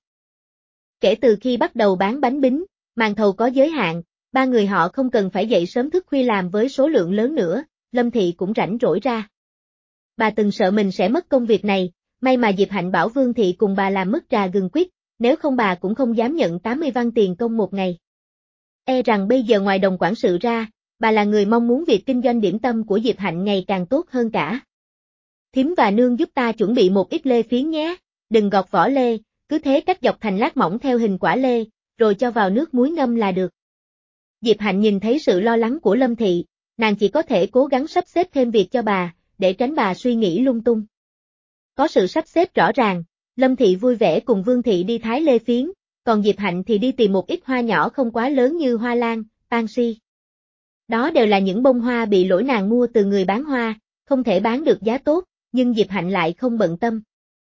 Speaker 1: Kể từ khi bắt đầu bán bánh bính, màn thầu có giới hạn, ba người họ không cần phải dậy sớm thức khuya làm với số lượng lớn nữa, Lâm Thị cũng rảnh rỗi ra. Bà từng sợ mình sẽ mất công việc này, may mà Diệp Hạnh bảo Vương Thị cùng bà làm mứt trà gừng quýt, nếu không bà cũng không dám nhận tám mươi văn tiền công một ngày. E rằng bây giờ ngoài đồng quản sự ra, bà là người mong muốn việc kinh doanh điểm tâm của Diệp Hạnh ngày càng tốt hơn cả. Thím và nương giúp ta chuẩn bị một ít lê phiến nhé, đừng gọt vỏ lê, cứ thế cắt dọc thành lát mỏng theo hình quả lê, rồi cho vào nước muối ngâm là được. Diệp Hạnh nhìn thấy sự lo lắng của Lâm Thị, nàng chỉ có thể cố gắng sắp xếp thêm việc cho bà, để tránh bà suy nghĩ lung tung. Có sự sắp xếp rõ ràng, Lâm Thị vui vẻ cùng Vương Thị đi thái lê phiến, còn Diệp Hạnh thì đi tìm một ít hoa nhỏ không quá lớn như hoa lan, pansy. Đó đều là những bông hoa bị lỗi nàng mua từ người bán hoa, không thể bán được giá tốt, nhưng Diệp Hạnh lại không bận tâm.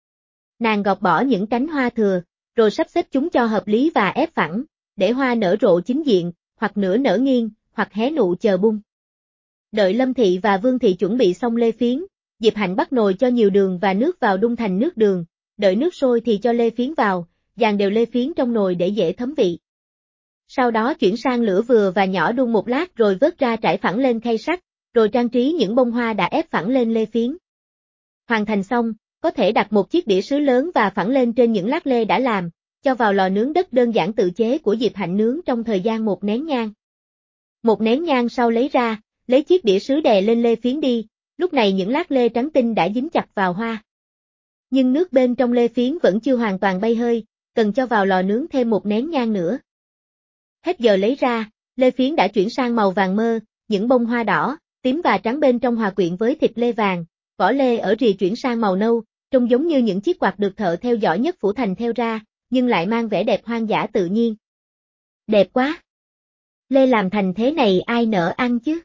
Speaker 1: Nàng gọt bỏ những cánh hoa thừa, rồi sắp xếp chúng cho hợp lý và ép phẳng, để hoa nở rộ chính diện, hoặc nửa nở nghiêng, hoặc hé nụ chờ bung. Đợi Lâm Thị và Vương Thị chuẩn bị xong lê phiến, Diệp Hạnh bắt nồi cho nhiều đường và nước vào đun thành nước đường, đợi nước sôi thì cho lê phiến vào, dàn đều lê phiến trong nồi để dễ thấm vị. Sau đó chuyển sang lửa vừa và nhỏ đun một lát rồi vớt ra trải phẳng lên khay sắt, rồi trang trí những bông hoa đã ép phẳng lên lê phiến. Hoàn thành xong, có thể đặt một chiếc đĩa sứ lớn và phẳng lên trên những lát lê đã làm, cho vào lò nướng đất đơn giản tự chế của Diệp Hạnh nướng trong thời gian một nén nhang. Một nén nhang sau lấy ra, lấy chiếc đĩa sứ đè lên lê phiến đi, lúc này những lát lê trắng tinh đã dính chặt vào hoa. Nhưng nước bên trong lê phiến vẫn chưa hoàn toàn bay hơi, cần cho vào lò nướng thêm một nén nhang nữa. Hết giờ lấy ra, lê phiến đã chuyển sang màu vàng mơ, những bông hoa đỏ, tím và trắng bên trong hòa quyện với thịt lê vàng, vỏ lê ở rìa chuyển sang màu nâu, trông giống như những chiếc quạt được thợ theo giỏi nhất phủ thành theo ra, nhưng lại mang vẻ đẹp hoang dã tự nhiên. Đẹp quá! Lê làm thành thế này ai nỡ ăn chứ?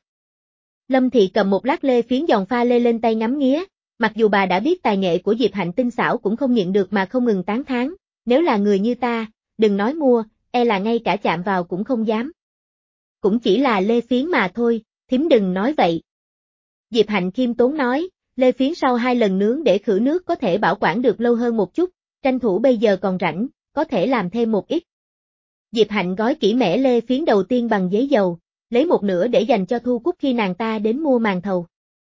Speaker 1: Lâm Thị cầm một lát lê phiến giòn pha lê lên tay ngắm nghía, mặc dù bà đã biết tài nghệ của Diệp Hạnh tinh xảo cũng không nhịn được mà không ngừng tán thán, nếu là người như ta, đừng nói mua, e là ngay cả chạm vào cũng không dám. Cũng chỉ là lê phiến mà thôi, thím đừng nói vậy. Diệp Hạnh khiêm tốn nói, lê phiến sau hai lần nướng để khử nước có thể bảo quản được lâu hơn một chút, tranh thủ bây giờ còn rảnh, có thể làm thêm một ít. Diệp Hạnh gói kỹ mẻ lê phiến đầu tiên bằng giấy dầu, lấy một nửa để dành cho Thu Cúc khi nàng ta đến mua màn thầu.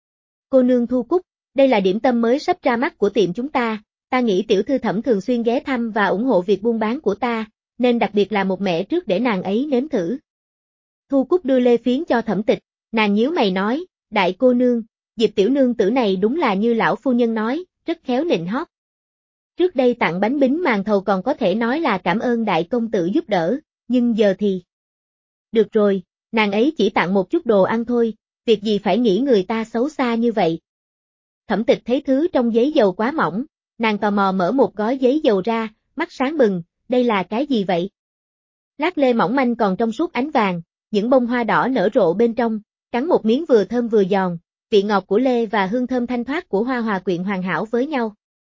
Speaker 1: Cô nương Thu Cúc, đây là điểm tâm mới sắp ra mắt của tiệm chúng ta, ta nghĩ tiểu thư Thẩm thường xuyên ghé thăm và ủng hộ việc buôn bán của ta, nên đặc biệt làm một mẻ trước để nàng ấy nếm thử. Thu Cúc đưa lê phiến cho Thẩm Tịch, nàng nhíu mày nói, đại cô nương, Diệp tiểu nương tử này đúng là như lão phu nhân nói, rất khéo nịnh hót. Trước đây tặng bánh bính màn thầu còn có thể nói là cảm ơn đại công tử giúp đỡ, nhưng giờ thì... Được rồi, nàng ấy chỉ tặng một chút đồ ăn thôi, việc gì phải nghĩ người ta xấu xa như vậy. Thẩm Tịch thấy thứ trong giấy dầu quá mỏng, nàng tò mò mở một gói giấy dầu ra, mắt sáng bừng, đây là cái gì vậy? Lát lê mỏng manh còn trong suốt ánh vàng, những bông hoa đỏ nở rộ bên trong, cắn một miếng vừa thơm vừa giòn, vị ngọt của lê và hương thơm thanh thoát của hoa hòa quyện hoàn hảo với nhau.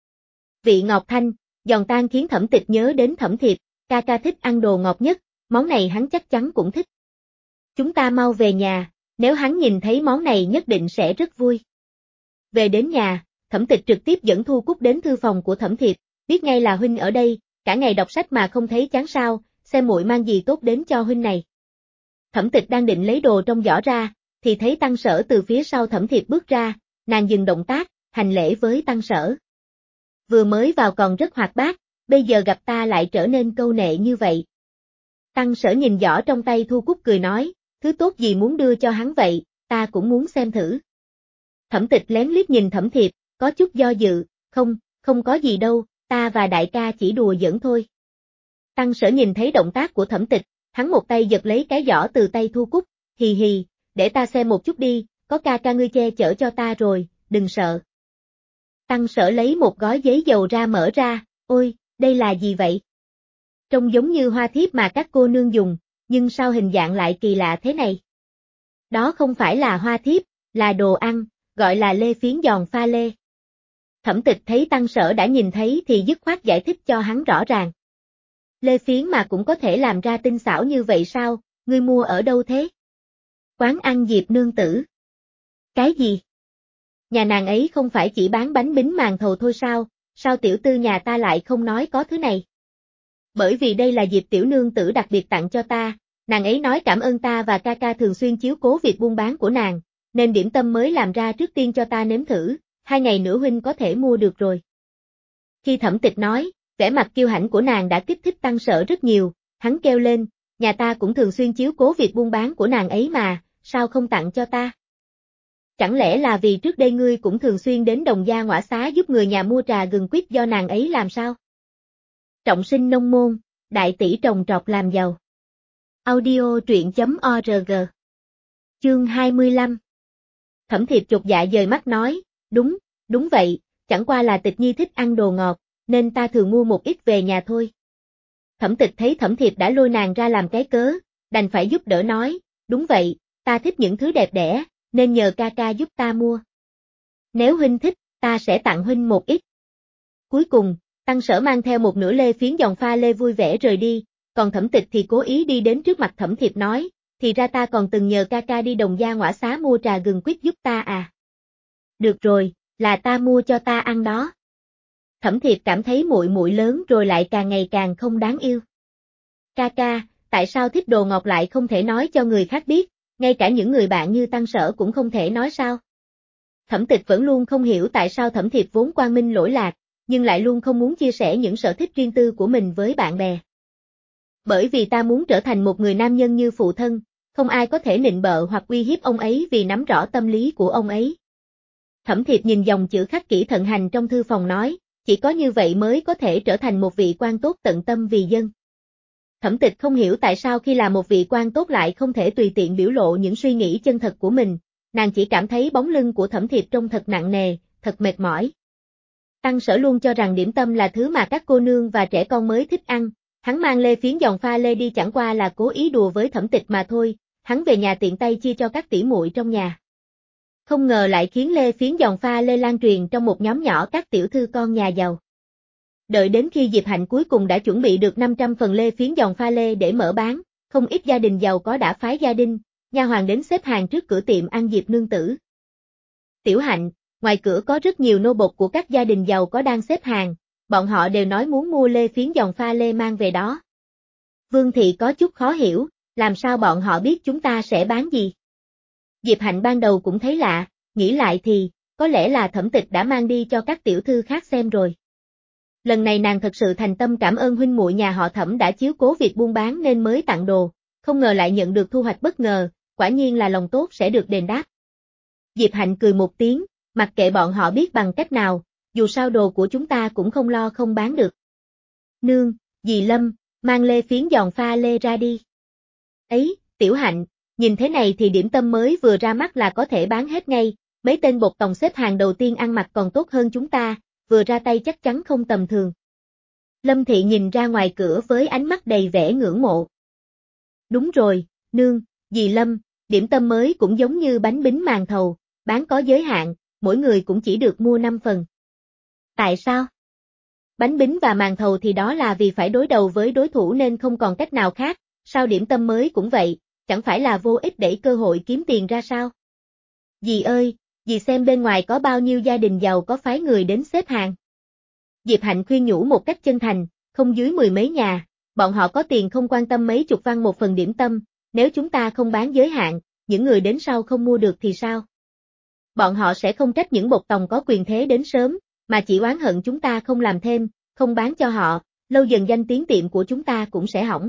Speaker 1: Vị ngọt thanh, giòn tan khiến Thẩm Tịch nhớ đến Thẩm Thiệp, ca ca thích ăn đồ ngọt nhất, món này hắn chắc chắn cũng thích. Chúng ta mau về nhà, nếu hắn nhìn thấy món này nhất định sẽ rất vui. Về đến nhà, Thẩm Tịch trực tiếp dẫn Thu Cúc đến thư phòng của Thẩm Thiệp, biết ngay là huynh ở đây, cả ngày đọc sách mà không thấy chán sao, xem muội mang gì tốt đến cho huynh này. Thẩm Tịch đang định lấy đồ trong giỏ ra, thì thấy Tăng Sở từ phía sau Thẩm Thiệp bước ra, nàng dừng động tác, hành lễ với Tăng Sở. Vừa mới vào còn rất hoạt bát, bây giờ gặp ta lại trở nên câu nệ như vậy. Tăng Sở nhìn giỏ trong tay Thu Cúc cười nói, thứ tốt gì muốn đưa cho hắn vậy, ta cũng muốn xem thử. Thẩm Tịch lén liếc nhìn Thẩm Thiệp, có chút do dự, không, không có gì đâu, ta và đại ca chỉ đùa giỡn thôi. Tăng Sở nhìn thấy động tác của Thẩm Tịch, hắn một tay giật lấy cái giỏ từ tay Thu Cúc, hì hì, để ta xem một chút đi, có ca ca ngươi che chở cho ta rồi, đừng sợ. Tăng Sở lấy một gói giấy dầu ra mở ra, ôi, đây là gì vậy? Trông giống như hoa thiếp mà các cô nương dùng, nhưng sao hình dạng lại kỳ lạ thế này? Đó không phải là hoa thiếp, là đồ ăn, gọi là lê phiến giòn pha lê. Thẩm Tịch thấy Tăng Sở đã nhìn thấy thì dứt khoát giải thích cho hắn rõ ràng. Lê phiến mà cũng có thể làm ra tinh xảo như vậy sao, ngươi mua ở đâu thế? Quán ăn Diệp nương tử. Cái gì? Nhà nàng ấy không phải chỉ bán bánh bính màn thầu thôi sao, sao tiểu tư nhà ta lại không nói có thứ này? Bởi vì đây là dịp tiểu nương tử đặc biệt tặng cho ta, nàng ấy nói cảm ơn ta và ca ca thường xuyên chiếu cố việc buôn bán của nàng, nên điểm tâm mới làm ra trước tiên cho ta nếm thử, hai ngày nữa huynh có thể mua được rồi. Khi Thẩm Tịch nói, vẻ mặt kiêu hãnh của nàng đã kích thích Tăng Sở rất nhiều, hắn kêu lên, nhà ta cũng thường xuyên chiếu cố việc buôn bán của nàng ấy mà, sao không tặng cho ta? Chẳng lẽ là vì trước đây ngươi cũng thường xuyên đến Đồng Gia Ngõa Xá giúp người nhà mua trà gừng quýt do nàng ấy làm sao? Trọng sinh nông môn, đại tỷ trồng trọt làm giàu. Audio truyện chấm org. Chương hai mươi lăm. Thẩm Thiệp chột dạ dời mắt nói, đúng, đúng vậy, chẳng qua là Tịch Nhi thích ăn đồ ngọt, nên ta thường mua một ít về nhà thôi. Thẩm Tịch thấy Thẩm Thiệp đã lôi nàng ra làm cái cớ, đành phải giúp đỡ nói, đúng vậy, ta thích những thứ đẹp đẽ, nên nhờ ca ca giúp ta mua. Nếu huynh thích, ta sẽ tặng huynh một ít. Cuối cùng, Tăng Sở mang theo một nửa lê phiến giòn pha lê vui vẻ rời đi, còn Thẩm Tịch thì cố ý đi đến trước mặt Thẩm Thiệp nói, thì ra ta còn từng nhờ ca ca đi Đồng Gia Ngõa Xá mua trà gừng quýt giúp ta à. Được rồi, là ta mua cho ta ăn đó. Thẩm Thiệp cảm thấy muội muội lớn rồi lại càng ngày càng không đáng yêu. Ca ca, tại sao thích đồ ngọt lại không thể nói cho người khác biết, ngay cả những người bạn như Tăng Sở cũng không thể nói sao? Thẩm Tịch vẫn luôn không hiểu tại sao Thẩm Thiệp vốn quang minh lỗi lạc, nhưng lại luôn không muốn chia sẻ những sở thích riêng tư của mình với bạn bè. Bởi vì ta muốn trở thành một người nam nhân như phụ thân, không ai có thể nịnh bợ hoặc uy hiếp ông ấy vì nắm rõ tâm lý của ông ấy. Thẩm Thiệp nhìn dòng chữ khắc kỹ thận hành trong thư phòng nói, chỉ có như vậy mới có thể trở thành một vị quan tốt tận tâm vì dân. Thẩm Tịch không hiểu tại sao khi là một vị quan tốt lại không thể tùy tiện biểu lộ những suy nghĩ chân thật của mình, nàng chỉ cảm thấy bóng lưng của Thẩm Thiệp trông thật nặng nề, thật mệt mỏi. Tăng Sở luôn cho rằng điểm tâm là thứ mà các cô nương và trẻ con mới thích ăn, hắn mang lê phiến giòn pha lê đi chẳng qua là cố ý đùa với Thẩm Tịch mà thôi, hắn về nhà tiện tay chia cho các tỷ muội trong nhà. Không ngờ lại khiến lê phiến giòn pha lê lan truyền trong một nhóm nhỏ các tiểu thư con nhà giàu. Đợi đến khi Diệp Hạnh cuối cùng đã chuẩn bị được năm trăm phần lê phiến giòn pha lê để mở bán, không ít gia đình giàu có đã phái gia đình, nha hoàn đến xếp hàng trước cửa tiệm ăn Diệp nương tử. Tiểu Hạnh, ngoài cửa có rất nhiều nô bộc của các gia đình giàu có đang xếp hàng, bọn họ đều nói muốn mua lê phiến giòn pha lê mang về đó. Vương thị có chút khó hiểu, làm sao bọn họ biết chúng ta sẽ bán gì? Diệp Hạnh ban đầu cũng thấy lạ, nghĩ lại thì, có lẽ là Thẩm Tịch đã mang đi cho các tiểu thư khác xem rồi. Lần này nàng thật sự thành tâm cảm ơn huynh muội nhà họ Thẩm đã chiếu cố việc buôn bán nên mới tặng đồ, không ngờ lại nhận được thu hoạch bất ngờ, quả nhiên là lòng tốt sẽ được đền đáp. Diệp Hạnh cười một tiếng, mặc kệ bọn họ biết bằng cách nào, dù sao đồ của chúng ta cũng không lo không bán được. Nương, dì Lâm, mang lê phiến giòn pha lê ra đi. Ấy, Tiểu Hạnh, nhìn thế này thì điểm tâm mới vừa ra mắt là có thể bán hết ngay, mấy tên bột tòng xếp hàng đầu tiên ăn mặc còn tốt hơn chúng ta, vừa ra tay chắc chắn không tầm thường. Lâm Thị nhìn ra ngoài cửa với ánh mắt đầy vẻ ngưỡng mộ. Đúng rồi, nương, dì Lâm, điểm tâm mới cũng giống như bánh bính màn thầu, bán có giới hạn, mỗi người cũng chỉ được mua năm phần. Tại sao? Bánh bính và màn thầu thì đó là vì phải đối đầu với đối thủ nên không còn cách nào khác, sao điểm tâm mới cũng vậy, chẳng phải là vô ích đẩy cơ hội kiếm tiền ra sao? Dì ơi, dì xem bên ngoài có bao nhiêu gia đình giàu có phái người đến xếp hàng. Diệp Hạnh khuyên nhủ một cách chân thành, không dưới mười mấy nhà, bọn họ có tiền không quan tâm mấy chục văn một phần điểm tâm, nếu chúng ta không bán giới hạn, những người đến sau không mua được thì sao? Bọn họ sẽ không trách những bột tòng có quyền thế đến sớm, mà chỉ oán hận chúng ta không làm thêm, không bán cho họ, lâu dần danh tiếng tiệm của chúng ta cũng sẽ hỏng.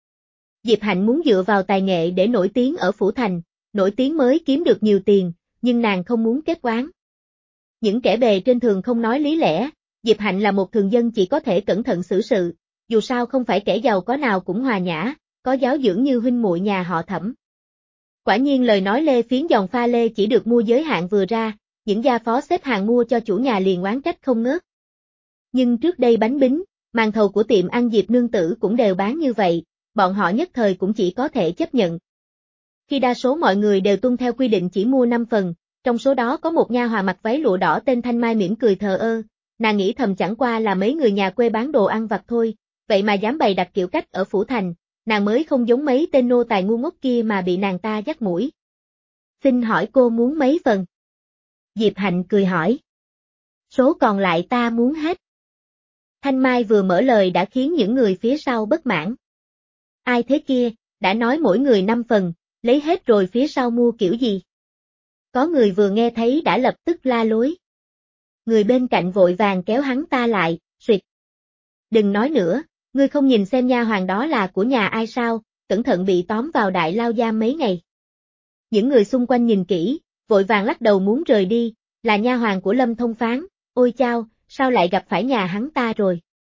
Speaker 1: Diệp Hạnh muốn dựa vào tài nghệ để nổi tiếng ở Phủ Thành, nổi tiếng mới kiếm được nhiều tiền, nhưng nàng không muốn kết oán. Những kẻ bề trên thường không nói lý lẽ, Diệp Hạnh là một thường dân chỉ có thể cẩn thận xử sự, dù sao không phải kẻ giàu có nào cũng hòa nhã, có giáo dưỡng như huynh muội nhà họ Thẩm. Quả nhiên lời nói lê phiến giòn pha lê chỉ được mua giới hạn vừa ra, những gia phó xếp hàng mua cho chủ nhà liền oán trách không ngớt. Nhưng trước đây bánh bính, màn thầu của tiệm ăn Diệp nương tử cũng đều bán như vậy, bọn họ nhất thời cũng chỉ có thể chấp nhận. Khi đa số mọi người đều tuân theo quy định chỉ mua năm phần, trong số đó có một nha hoàn mặc váy lụa đỏ tên Thanh Mai mỉm cười thờ ơ, nàng nghĩ thầm chẳng qua là mấy người nhà quê bán đồ ăn vặt thôi, vậy mà dám bày đặt kiểu cách ở Phủ Thành, nàng mới không giống mấy tên nô tài ngu ngốc kia mà bị nàng ta dắt mũi. Xin hỏi cô muốn mấy phần? Diệp Hạnh cười hỏi. Số còn lại ta muốn hết. Thanh Mai vừa mở lời đã khiến những người phía sau bất mãn. Ai thế kia, đã nói mỗi người năm phần, lấy hết rồi phía sau mua kiểu gì? Có người vừa nghe thấy đã lập tức la lối. Người bên cạnh vội vàng kéo hắn ta lại, suyệt. Đừng nói nữa, ngươi không nhìn xem nha hoàn đó là của nhà ai sao, cẩn thận bị tóm vào đại lao giam mấy ngày. Những người xung quanh nhìn kỹ, vội vàng lắc đầu muốn rời đi, là nha hoàn của Lâm Thông Phán, ôi chao, sao lại gặp phải nhà hắn ta rồi.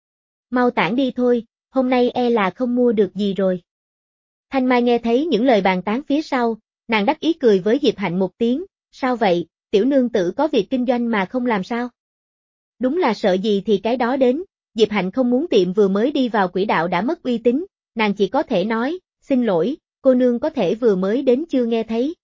Speaker 1: Mau tản đi thôi, hôm nay e là không mua được gì rồi. Thanh Mai nghe thấy những lời bàn tán phía sau, nàng đắc ý cười với Diệp Hạnh một tiếng, sao vậy, tiểu nương tử có việc kinh doanh mà không làm sao? Đúng là sợ gì thì cái đó đến, Diệp Hạnh không muốn tiệm vừa mới đi vào quỹ đạo đã mất uy tín, nàng chỉ có thể nói, xin lỗi, cô nương có thể vừa mới đến chưa nghe thấy.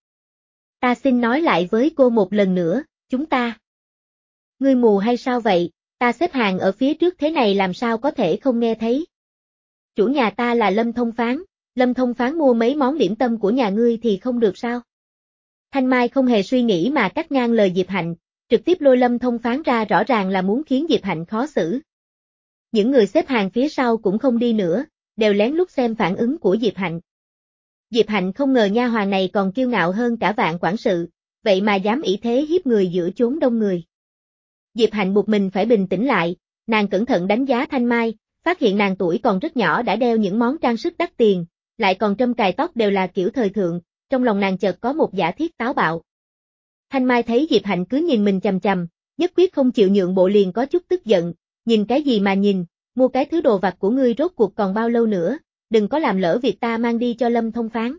Speaker 1: Ta xin nói lại với cô một lần nữa, chúng ta. Ngươi mù hay sao vậy, ta xếp hàng ở phía trước thế này làm sao có thể không nghe thấy. Chủ nhà ta là Lâm Thông Phán, Lâm Thông Phán mua mấy món điểm tâm của nhà ngươi thì không được sao? Thanh Mai không hề suy nghĩ mà cắt ngang lời Diệp Hạnh, trực tiếp lôi Lâm Thông Phán ra rõ ràng là muốn khiến Diệp Hạnh khó xử. Những người xếp hàng phía sau cũng không đi nữa, đều lén lút xem phản ứng của Diệp Hạnh. Diệp Hạnh không ngờ nha hoàn này còn kiêu ngạo hơn cả Vạn quản sự, vậy mà dám ỷ thế hiếp người giữa chốn đông người. Diệp Hạnh buộc mình phải bình tĩnh lại, nàng cẩn thận đánh giá Thanh Mai, phát hiện nàng tuổi còn rất nhỏ đã đeo những món trang sức đắt tiền, lại còn trâm cài tóc đều là kiểu thời thượng, trong lòng nàng chợt có một giả thiết táo bạo. Thanh Mai thấy Diệp Hạnh cứ nhìn mình chằm chằm, nhất quyết không chịu nhượng bộ liền có chút tức giận, nhìn cái gì mà nhìn, mua cái thứ đồ vặt của ngươi rốt cuộc còn bao lâu nữa, đừng có làm lỡ việc ta mang đi cho Lâm Thông Phán.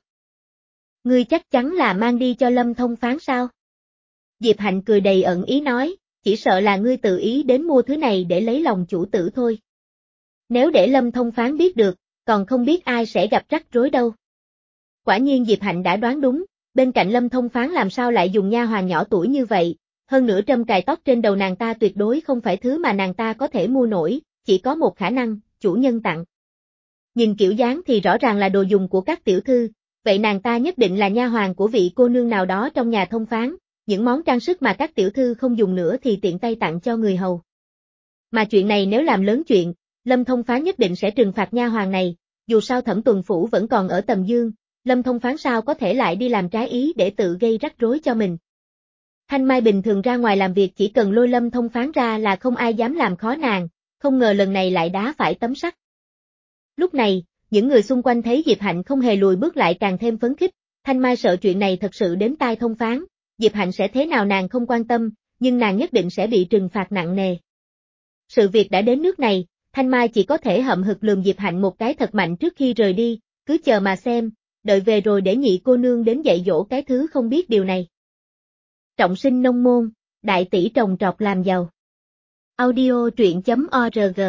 Speaker 1: Ngươi chắc chắn là mang đi cho Lâm Thông Phán sao? Diệp Hạnh cười đầy ẩn ý nói, chỉ sợ là ngươi tự ý đến mua thứ này để lấy lòng chủ tử thôi. Nếu để Lâm Thông Phán biết được, còn không biết ai sẽ gặp rắc rối đâu. Quả nhiên Diệp Hạnh đã đoán đúng, bên cạnh Lâm Thông Phán làm sao lại dùng nha hoàn nhỏ tuổi như vậy, hơn nữa trâm cài tóc trên đầu nàng ta tuyệt đối không phải thứ mà nàng ta có thể mua nổi, chỉ có một khả năng, chủ nhân tặng. Nhìn kiểu dáng thì rõ ràng là đồ dùng của các tiểu thư, vậy nàng ta nhất định là nha hoàn của vị cô nương nào đó trong nhà thông phán, những món trang sức mà các tiểu thư không dùng nữa thì tiện tay tặng cho người hầu. Mà chuyện này nếu làm lớn chuyện, Lâm Thông Phán nhất định sẽ trừng phạt nha hoàn này, dù sao Thẩm Tuần Phủ vẫn còn ở Tầm Dương, Lâm Thông Phán sao có thể lại đi làm trái ý để tự gây rắc rối cho mình. Thanh Mai bình thường ra ngoài làm việc chỉ cần lôi Lâm Thông Phán ra là không ai dám làm khó nàng, không ngờ lần này lại đá phải tấm sắt. Lúc này, những người xung quanh thấy Diệp Hạnh không hề lùi bước lại càng thêm phấn khích, Thanh Mai sợ chuyện này thật sự đến tai Thông Phán, Diệp Hạnh sẽ thế nào nàng không quan tâm, nhưng nàng nhất định sẽ bị trừng phạt nặng nề. Sự việc đã đến nước này, Thanh Mai chỉ có thể hậm hực lườm Diệp Hạnh một cái thật mạnh trước khi rời đi, cứ chờ mà xem, đợi về rồi để nhị cô nương đến dạy dỗ cái thứ không biết điều này. Trọng sinh nông môn, đại tỷ trồng trọt làm giàu. Audio truyện chấm org.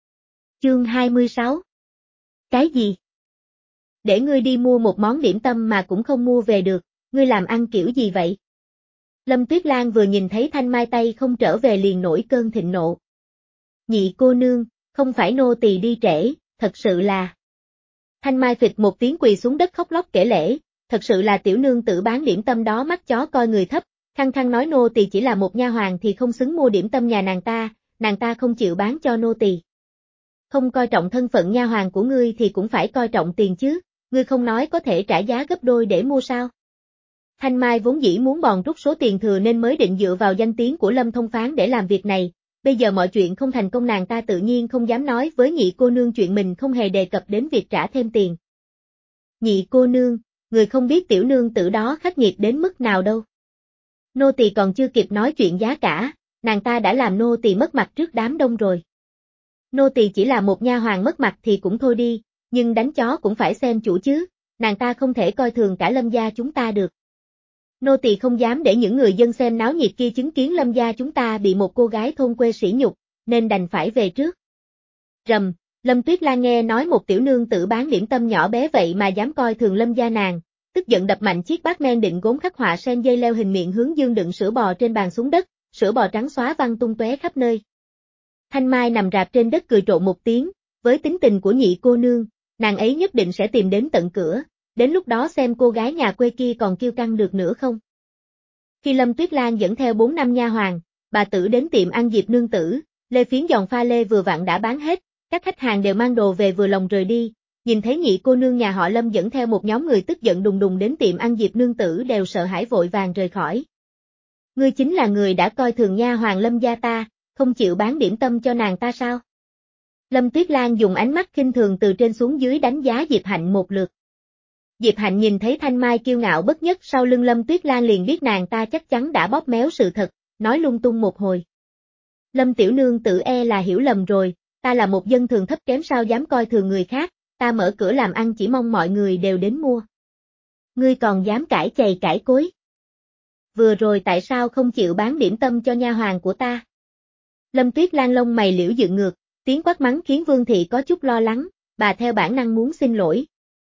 Speaker 1: Chương hai mươi sáu. Cái gì? Để ngươi đi mua một món điểm tâm mà cũng không mua về được, ngươi làm ăn kiểu gì vậy? Lâm Tuyết Lan vừa nhìn thấy Thanh Mai tay không trở về liền nổi cơn thịnh nộ. Nhị cô nương, không phải nô tỳ đi trễ, thật sự là... Thanh Mai phịch một tiếng quỳ xuống đất khóc lóc kể lể, thật sự là tiểu nương tử bán điểm tâm đó mắt chó coi người thấp, khăng khăng nói nô tỳ chỉ là một nha hoàn thì không xứng mua điểm tâm nhà nàng ta, nàng ta không chịu bán cho nô tỳ. Không coi trọng thân phận nha hoàn của ngươi thì cũng phải coi trọng tiền chứ, ngươi không nói có thể trả giá gấp đôi để mua sao? Thanh Mai vốn dĩ muốn bòn rút số tiền thừa nên mới định dựa vào danh tiếng của Lâm Thông Phán để làm việc này, bây giờ mọi chuyện không thành công nàng ta tự nhiên không dám nói với nhị cô nương chuyện mình không hề đề cập đến việc trả thêm tiền. Nhị cô nương, người không biết tiểu nương tử đó khắc nghiệt đến mức nào đâu. Nô tỳ còn chưa kịp nói chuyện giá cả, nàng ta đã làm nô tỳ mất mặt trước đám đông rồi. Nô tỳ chỉ là một nha hoàn mất mặt thì cũng thôi đi, nhưng đánh chó cũng phải xem chủ chứ, nàng ta không thể coi thường cả Lâm gia chúng ta được. Nô tỳ không dám để những người dân xem náo nhiệt kia chứng kiến Lâm gia chúng ta bị một cô gái thôn quê sỉ nhục, nên đành phải về trước. Rầm, Lâm Tuyết Lan nghe nói một tiểu nương tử bán điểm tâm nhỏ bé vậy mà dám coi thường Lâm gia nàng, tức giận đập mạnh chiếc bát men định gốm khắc họa sen dây leo hình miệng hướng dương đựng sữa bò trên bàn xuống đất, sữa bò trắng xóa văng tung tóe khắp nơi. Thanh Mai nằm rạp trên đất cười trộn một tiếng, với tính tình của nhị cô nương, nàng ấy nhất định sẽ tìm đến tận cửa, đến lúc đó xem cô gái nhà quê kia còn kiêu căng được nữa không. Khi Lâm Tuyết Lan dẫn theo bốn năm nha hoàn, bà tử đến tiệm ăn Diệp nương tử, lê phiến giòn pha lê vừa vặn đã bán hết, các khách hàng đều mang đồ về vừa lòng rời đi, nhìn thấy nhị cô nương nhà họ Lâm dẫn theo một nhóm người tức giận đùng đùng đến tiệm ăn Diệp nương tử đều sợ hãi vội vàng rời khỏi. Ngươi chính là người đã coi thường nha hoàn Lâm gia ta, không chịu bán điểm tâm cho nàng ta sao? Lâm Tuyết Lan dùng ánh mắt khinh thường từ trên xuống dưới đánh giá Diệp Hạnh một lượt. Diệp Hạnh nhìn thấy Thanh Mai kiêu ngạo bất nhất sau lưng Lâm Tuyết Lan liền biết nàng ta chắc chắn đã bóp méo sự thật, nói lung tung một hồi. Lâm tiểu nương tự e là hiểu lầm rồi, ta là một dân thường thấp kém sao dám coi thường người khác, ta mở cửa làm ăn chỉ mong mọi người đều đến mua. Ngươi còn dám cãi chày cãi cối. Vừa rồi tại sao không chịu bán điểm tâm cho nha hoàn của ta? Lâm Tuyết Lan lông mày liễu dựng ngược, tiếng quát mắng khiến Vương thị có chút lo lắng, bà theo bản năng muốn xin lỗi.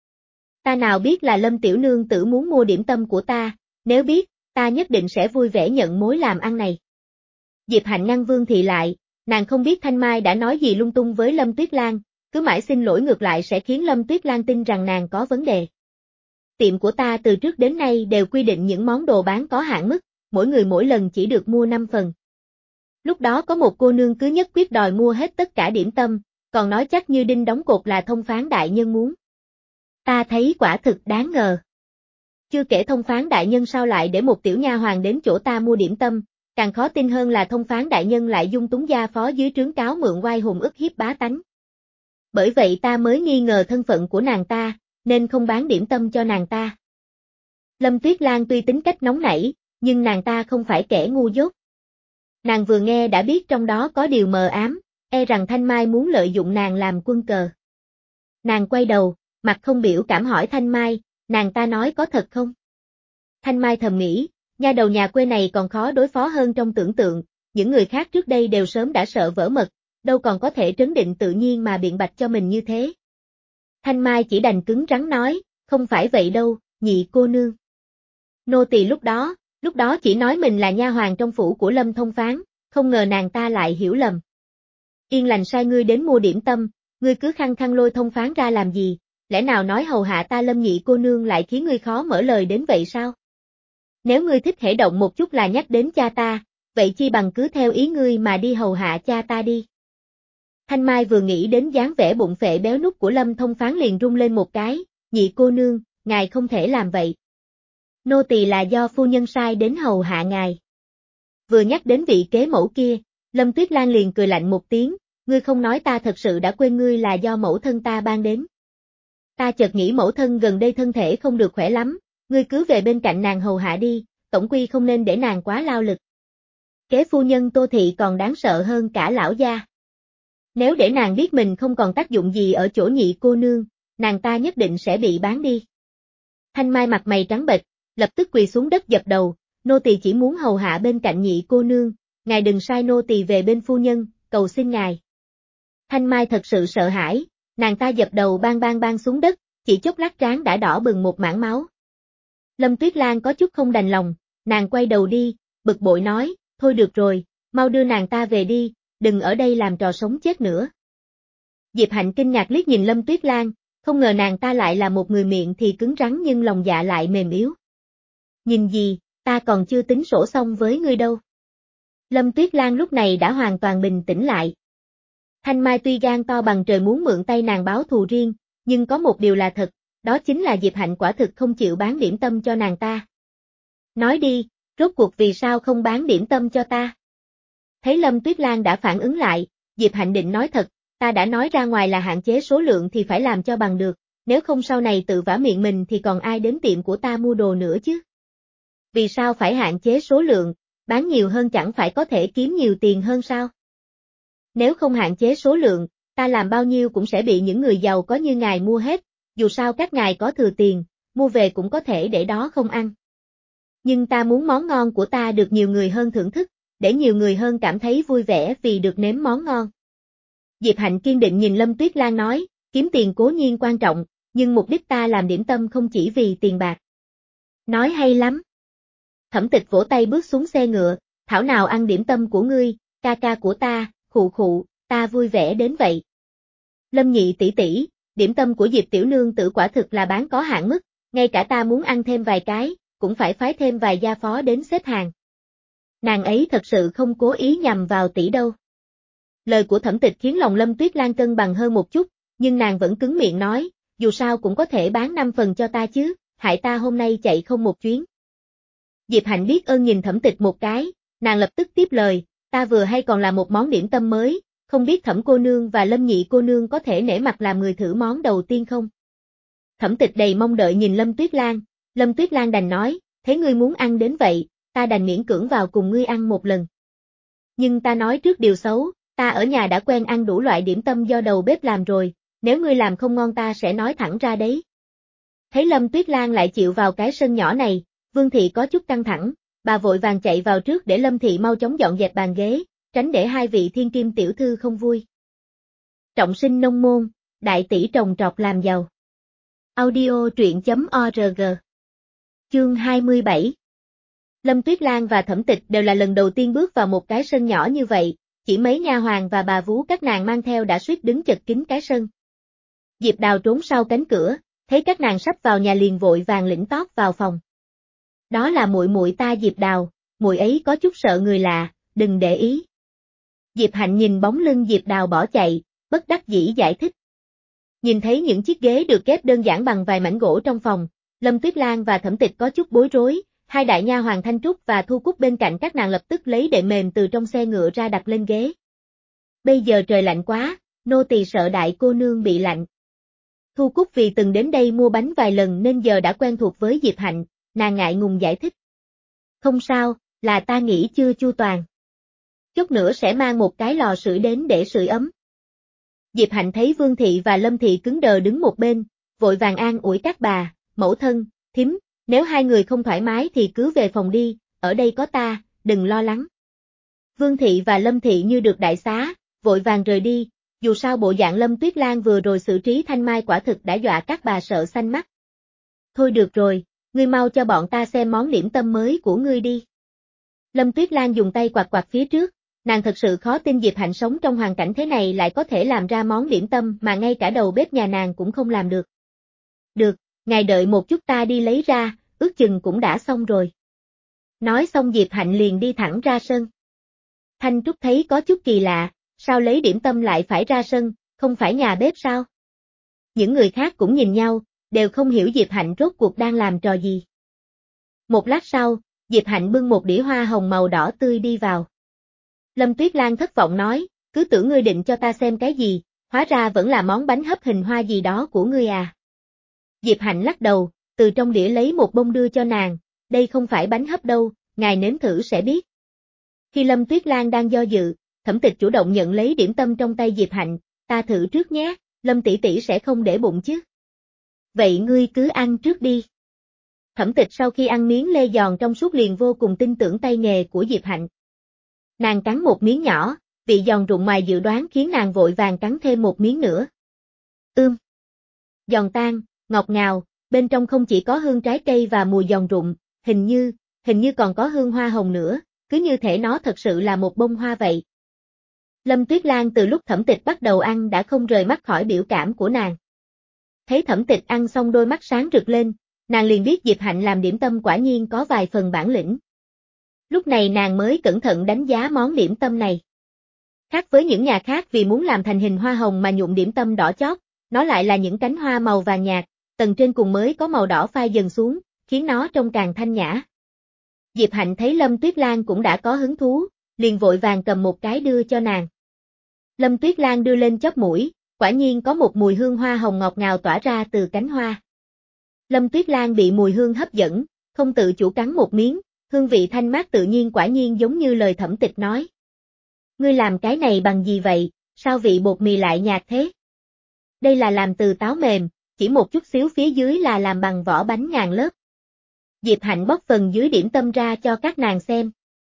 Speaker 1: Ta nào biết là Lâm tiểu nương tử muốn mua điểm tâm của ta, nếu biết, ta nhất định sẽ vui vẻ nhận mối làm ăn này. Diệp Hạnh ngăn Vương thị lại, nàng không biết Thanh Mai đã nói gì lung tung với Lâm Tuyết Lan, cứ mãi xin lỗi ngược lại sẽ khiến Lâm Tuyết Lan tin rằng nàng có vấn đề. Tiệm của ta từ trước đến nay đều quy định những món đồ bán có hạn mức, mỗi người mỗi lần chỉ được mua năm phần. Lúc đó có một cô nương cứ nhất quyết đòi mua hết tất cả điểm tâm, còn nói chắc như đinh đóng cột là thông phán đại nhân muốn. Ta thấy quả thực đáng ngờ. Chưa kể thông phán đại nhân sao lại để một tiểu nha hoàn đến chỗ ta mua điểm tâm, càng khó tin hơn là thông phán đại nhân lại dung túng gia phó dưới trướng cáo mượn oai hùng ức hiếp bá tánh. Bởi vậy ta mới nghi ngờ thân phận của nàng ta, nên không bán điểm tâm cho nàng ta. Lâm Tuyết Lan tuy tính cách nóng nảy, nhưng nàng ta không phải kẻ ngu dốt. Nàng vừa nghe đã biết trong đó có điều mờ ám, e rằng Thanh Mai muốn lợi dụng nàng làm quân cờ. Nàng quay đầu, mặt không biểu cảm hỏi Thanh Mai, nàng ta nói có thật không? Thanh Mai thầm nghĩ, nha đầu nhà quê này còn khó đối phó hơn trong tưởng tượng, những người khác trước đây đều sớm đã sợ vỡ mật, đâu còn có thể trấn định tự nhiên mà biện bạch cho mình như thế. Thanh Mai chỉ đành cứng rắn nói, không phải vậy đâu, nhị cô nương. Nô tỳ lúc đó, lúc đó chỉ nói mình là nha hoàn trong phủ của Lâm thông phán, không ngờ nàng ta lại hiểu lầm. Yên lành sai ngươi đến mua điểm tâm, ngươi cứ khăng khăng lôi thông phán ra làm gì, lẽ nào nói hầu hạ ta Lâm nhị cô nương lại khiến ngươi khó mở lời đến vậy sao? Nếu ngươi thích hễ động một chút là nhắc đến cha ta, vậy chi bằng cứ theo ý ngươi mà đi hầu hạ cha ta đi. Thanh Mai vừa nghĩ đến dáng vẻ bụng phệ béo nút của Lâm thông phán liền rung lên một cái, nhị cô nương, ngài không thể làm vậy. Nô tỳ là do phu nhân sai đến hầu hạ ngài. Vừa nhắc đến vị kế mẫu kia, Lâm Tuyết Lan liền cười lạnh một tiếng, ngươi không nói ta thật sự đã quên ngươi là do mẫu thân ta ban đến. Ta chợt nghĩ mẫu thân gần đây thân thể không được khỏe lắm, ngươi cứ về bên cạnh nàng hầu hạ đi, tổng quy không nên để nàng quá lao lực. Kế phu nhân Tô Thị còn đáng sợ hơn cả lão gia. Nếu để nàng biết mình không còn tác dụng gì ở chỗ nhị cô nương, nàng ta nhất định sẽ bị bán đi. Thanh Mai mặt mày trắng bệch, lập tức quỳ xuống đất dập đầu, nô tỳ chỉ muốn hầu hạ bên cạnh nhị cô nương, ngài đừng sai nô tỳ về bên phu nhân, cầu xin ngài. Thanh Mai thật sự sợ hãi, nàng ta dập đầu bang bang bang xuống đất, chỉ chốc lát trán đã đỏ bừng một mảng máu. Lâm Tuyết Lan có chút không đành lòng, nàng quay đầu đi, bực bội nói, thôi được rồi, mau đưa nàng ta về đi, đừng ở đây làm trò sống chết nữa. Diệp Hạnh kinh ngạc liếc nhìn Lâm Tuyết Lan, không ngờ nàng ta lại là một người miệng thì cứng rắn nhưng lòng dạ lại mềm yếu. Nhìn gì, ta còn chưa tính sổ xong với ngươi đâu. Lâm Tuyết Lan lúc này đã hoàn toàn bình tĩnh lại. Thanh Mai tuy gan to bằng trời muốn mượn tay nàng báo thù riêng, nhưng có một điều là thật, đó chính là Diệp Hạnh quả thực không chịu bán điểm tâm cho nàng ta. Nói đi, rốt cuộc vì sao không bán điểm tâm cho ta? Thấy Lâm Tuyết Lan đã phản ứng lại, Diệp Hạnh định nói thật, ta đã nói ra ngoài là hạn chế số lượng thì phải làm cho bằng được, nếu không sau này tự vả miệng mình thì còn ai đến tiệm của ta mua đồ nữa chứ? Vì sao phải hạn chế số lượng, bán nhiều hơn chẳng phải có thể kiếm nhiều tiền hơn sao? Nếu không hạn chế số lượng, ta làm bao nhiêu cũng sẽ bị những người giàu có như ngài mua hết, dù sao các ngài có thừa tiền, mua về cũng có thể để đó không ăn. Nhưng ta muốn món ngon của ta được nhiều người hơn thưởng thức, để nhiều người hơn cảm thấy vui vẻ vì được nếm món ngon. Diệp Hạnh kiên định nhìn Lâm Tuyết Lan nói, kiếm tiền cố nhiên quan trọng, nhưng mục đích ta làm điểm tâm không chỉ vì tiền bạc. Nói hay lắm. Thẩm Tịch vỗ tay bước xuống xe ngựa, thảo nào ăn điểm tâm của ngươi, ca ca của ta, khụ khụ, ta vui vẻ đến vậy. Lâm nhị tỷ tỷ, điểm tâm của Diệp tiểu nương tử quả thực là bán có hạn mức, ngay cả ta muốn ăn thêm vài cái, cũng phải phái thêm vài gia phó đến xếp hàng. Nàng ấy thật sự không cố ý nhằm vào tỷ đâu. Lời của Thẩm Tịch khiến lòng Lâm Tuyết Lan cân bằng hơn một chút, nhưng nàng vẫn cứng miệng nói, dù sao cũng có thể bán năm phần cho ta chứ, hại ta hôm nay chạy không một chuyến. Diệp Hạnh biết ơn nhìn Thẩm Tịch một cái, nàng lập tức tiếp lời, ta vừa hay còn là một món điểm tâm mới, không biết Thẩm cô nương và Lâm nhị cô nương có thể nể mặt làm người thử món đầu tiên không? Thẩm Tịch đầy mong đợi nhìn Lâm Tuyết Lan, Lâm Tuyết Lan đành nói, thế ngươi muốn ăn đến vậy, ta đành miễn cưỡng vào cùng ngươi ăn một lần. Nhưng ta nói trước điều xấu, ta ở nhà đã quen ăn đủ loại điểm tâm do đầu bếp làm rồi, nếu ngươi làm không ngon ta sẽ nói thẳng ra đấy. Thấy Lâm Tuyết Lan lại chịu vào cái sân nhỏ này, Vương Thị có chút căng thẳng, bà vội vàng chạy vào trước để Lâm Thị mau chóng dọn dẹp bàn ghế, tránh để hai vị thiên kim tiểu thư không vui. Trọng sinh nông môn, đại tỷ trồng trọt làm giàu. Audio truyện chấm org. Chương hai mươi bảy. Lâm Tuyết Lan và Thẩm Tịch đều là lần đầu tiên bước vào một cái sân nhỏ như vậy, chỉ mấy nha hoàn và bà vú các nàng mang theo đã suýt đứng chật kín cái sân. Diệp Đào trốn sau cánh cửa, thấy các nàng sắp vào nhà liền vội vàng lĩnh tót vào phòng. Đó là muội muội ta Diệp Đào, muội ấy có chút sợ người lạ, đừng để ý. Diệp Hạnh nhìn bóng lưng Diệp Đào bỏ chạy, bất đắc dĩ giải thích. Nhìn thấy những chiếc ghế được ghép đơn giản bằng vài mảnh gỗ trong phòng, Lâm Tuyết Lan và Thẩm Tịch có chút bối rối, hai đại nha hoàn Thanh Trúc và Thu Cúc bên cạnh các nàng lập tức lấy đệm mềm từ trong xe ngựa ra đặt lên ghế. Bây giờ trời lạnh quá, nô tỳ sợ đại cô nương bị lạnh. Thu Cúc vì từng đến đây mua bánh vài lần nên giờ đã quen thuộc với Diệp Hạnh, nàng ngại ngùng giải thích. Không sao, là ta nghĩ chưa chu toàn. Chút nữa sẽ mang một cái lò sưởi đến để sưởi ấm. Diệp Hạnh thấy Vương Thị và Lâm Thị cứng đờ đứng một bên, vội vàng an ủi các bà, mẫu thân, thím, nếu hai người không thoải mái thì cứ về phòng đi, ở đây có ta, đừng lo lắng. Vương Thị và Lâm Thị như được đại xá, vội vàng rời đi, dù sao bộ dạng Lâm Tuyết Lan vừa rồi xử trí Thanh Mai quả thực đã dọa các bà sợ xanh mắt. Thôi được rồi, ngươi mau cho bọn ta xem món điểm tâm mới của ngươi đi. Lâm Tuyết Lan dùng tay quạt quạt phía trước, nàng thật sự khó tin Diệp Hạnh sống trong hoàn cảnh thế này lại có thể làm ra món điểm tâm mà ngay cả đầu bếp nhà nàng cũng không làm được. Được, ngài đợi một chút ta đi lấy ra, ước chừng cũng đã xong rồi. Nói xong Diệp Hạnh liền đi thẳng ra sân. Thanh Trúc thấy có chút kỳ lạ, sao lấy điểm tâm lại phải ra sân, không phải nhà bếp sao? Những người khác cũng nhìn nhau, đều không hiểu Diệp Hạnh rốt cuộc đang làm trò gì. Một lát sau, Diệp Hạnh bưng một đĩa hoa hồng màu đỏ tươi đi vào. Lâm Tuyết Lan thất vọng nói, cứ tưởng ngươi định cho ta xem cái gì, hóa ra vẫn là món bánh hấp hình hoa gì đó của ngươi à. Diệp Hạnh lắc đầu, từ trong đĩa lấy một bông đưa cho nàng, đây không phải bánh hấp đâu, ngài nếm thử sẽ biết. Khi Lâm Tuyết Lan đang do dự, Thẩm Tịch chủ động nhận lấy điểm tâm trong tay Diệp Hạnh, ta thử trước nhé, Lâm tỷ tỷ sẽ không để bụng chứ. Vậy ngươi cứ ăn trước đi. Thẩm Tịch sau khi ăn miếng lê giòn trong suốt liền vô cùng tin tưởng tay nghề của Diệp Hạnh. Nàng cắn một miếng nhỏ, vị giòn rụng ngoài dự đoán khiến nàng vội vàng cắn thêm một miếng nữa. Ưm. Giòn tan, ngọt ngào, bên trong không chỉ có hương trái cây và mùi giòn rụng, hình như, hình như còn có hương hoa hồng nữa, cứ như thể nó thật sự là một bông hoa vậy. Lâm Tuyết Lan từ lúc Thẩm Tịch bắt đầu ăn đã không rời mắt khỏi biểu cảm của nàng. Thấy Thẩm Tịch ăn xong đôi mắt sáng rực lên, nàng liền biết Diệp Hạnh làm điểm tâm quả nhiên có vài phần bản lĩnh. Lúc này nàng mới cẩn thận đánh giá món điểm tâm này. Khác với những nhà khác vì muốn làm thành hình hoa hồng mà nhuộm điểm tâm đỏ chót, nó lại là những cánh hoa màu vàng nhạt, tầng trên cùng mới có màu đỏ phai dần xuống, khiến nó trông càng thanh nhã. Diệp Hạnh thấy Lâm Tuyết Lan cũng đã có hứng thú, liền vội vàng cầm một cái đưa cho nàng. Lâm Tuyết Lan đưa lên chóp mũi, quả nhiên có một mùi hương hoa hồng ngọt ngào tỏa ra từ cánh hoa. Lâm Tuyết Lan bị mùi hương hấp dẫn, không tự chủ cắn một miếng, hương vị thanh mát tự nhiên quả nhiên giống như lời Thẩm Tịch nói. Ngươi làm cái này bằng gì vậy, sao vị bột mì lại nhạt thế? Đây là làm từ táo mềm, chỉ một chút xíu phía dưới là làm bằng vỏ bánh ngàn lớp. Diệp Hạnh bóc phần dưới điểm tâm ra cho các nàng xem.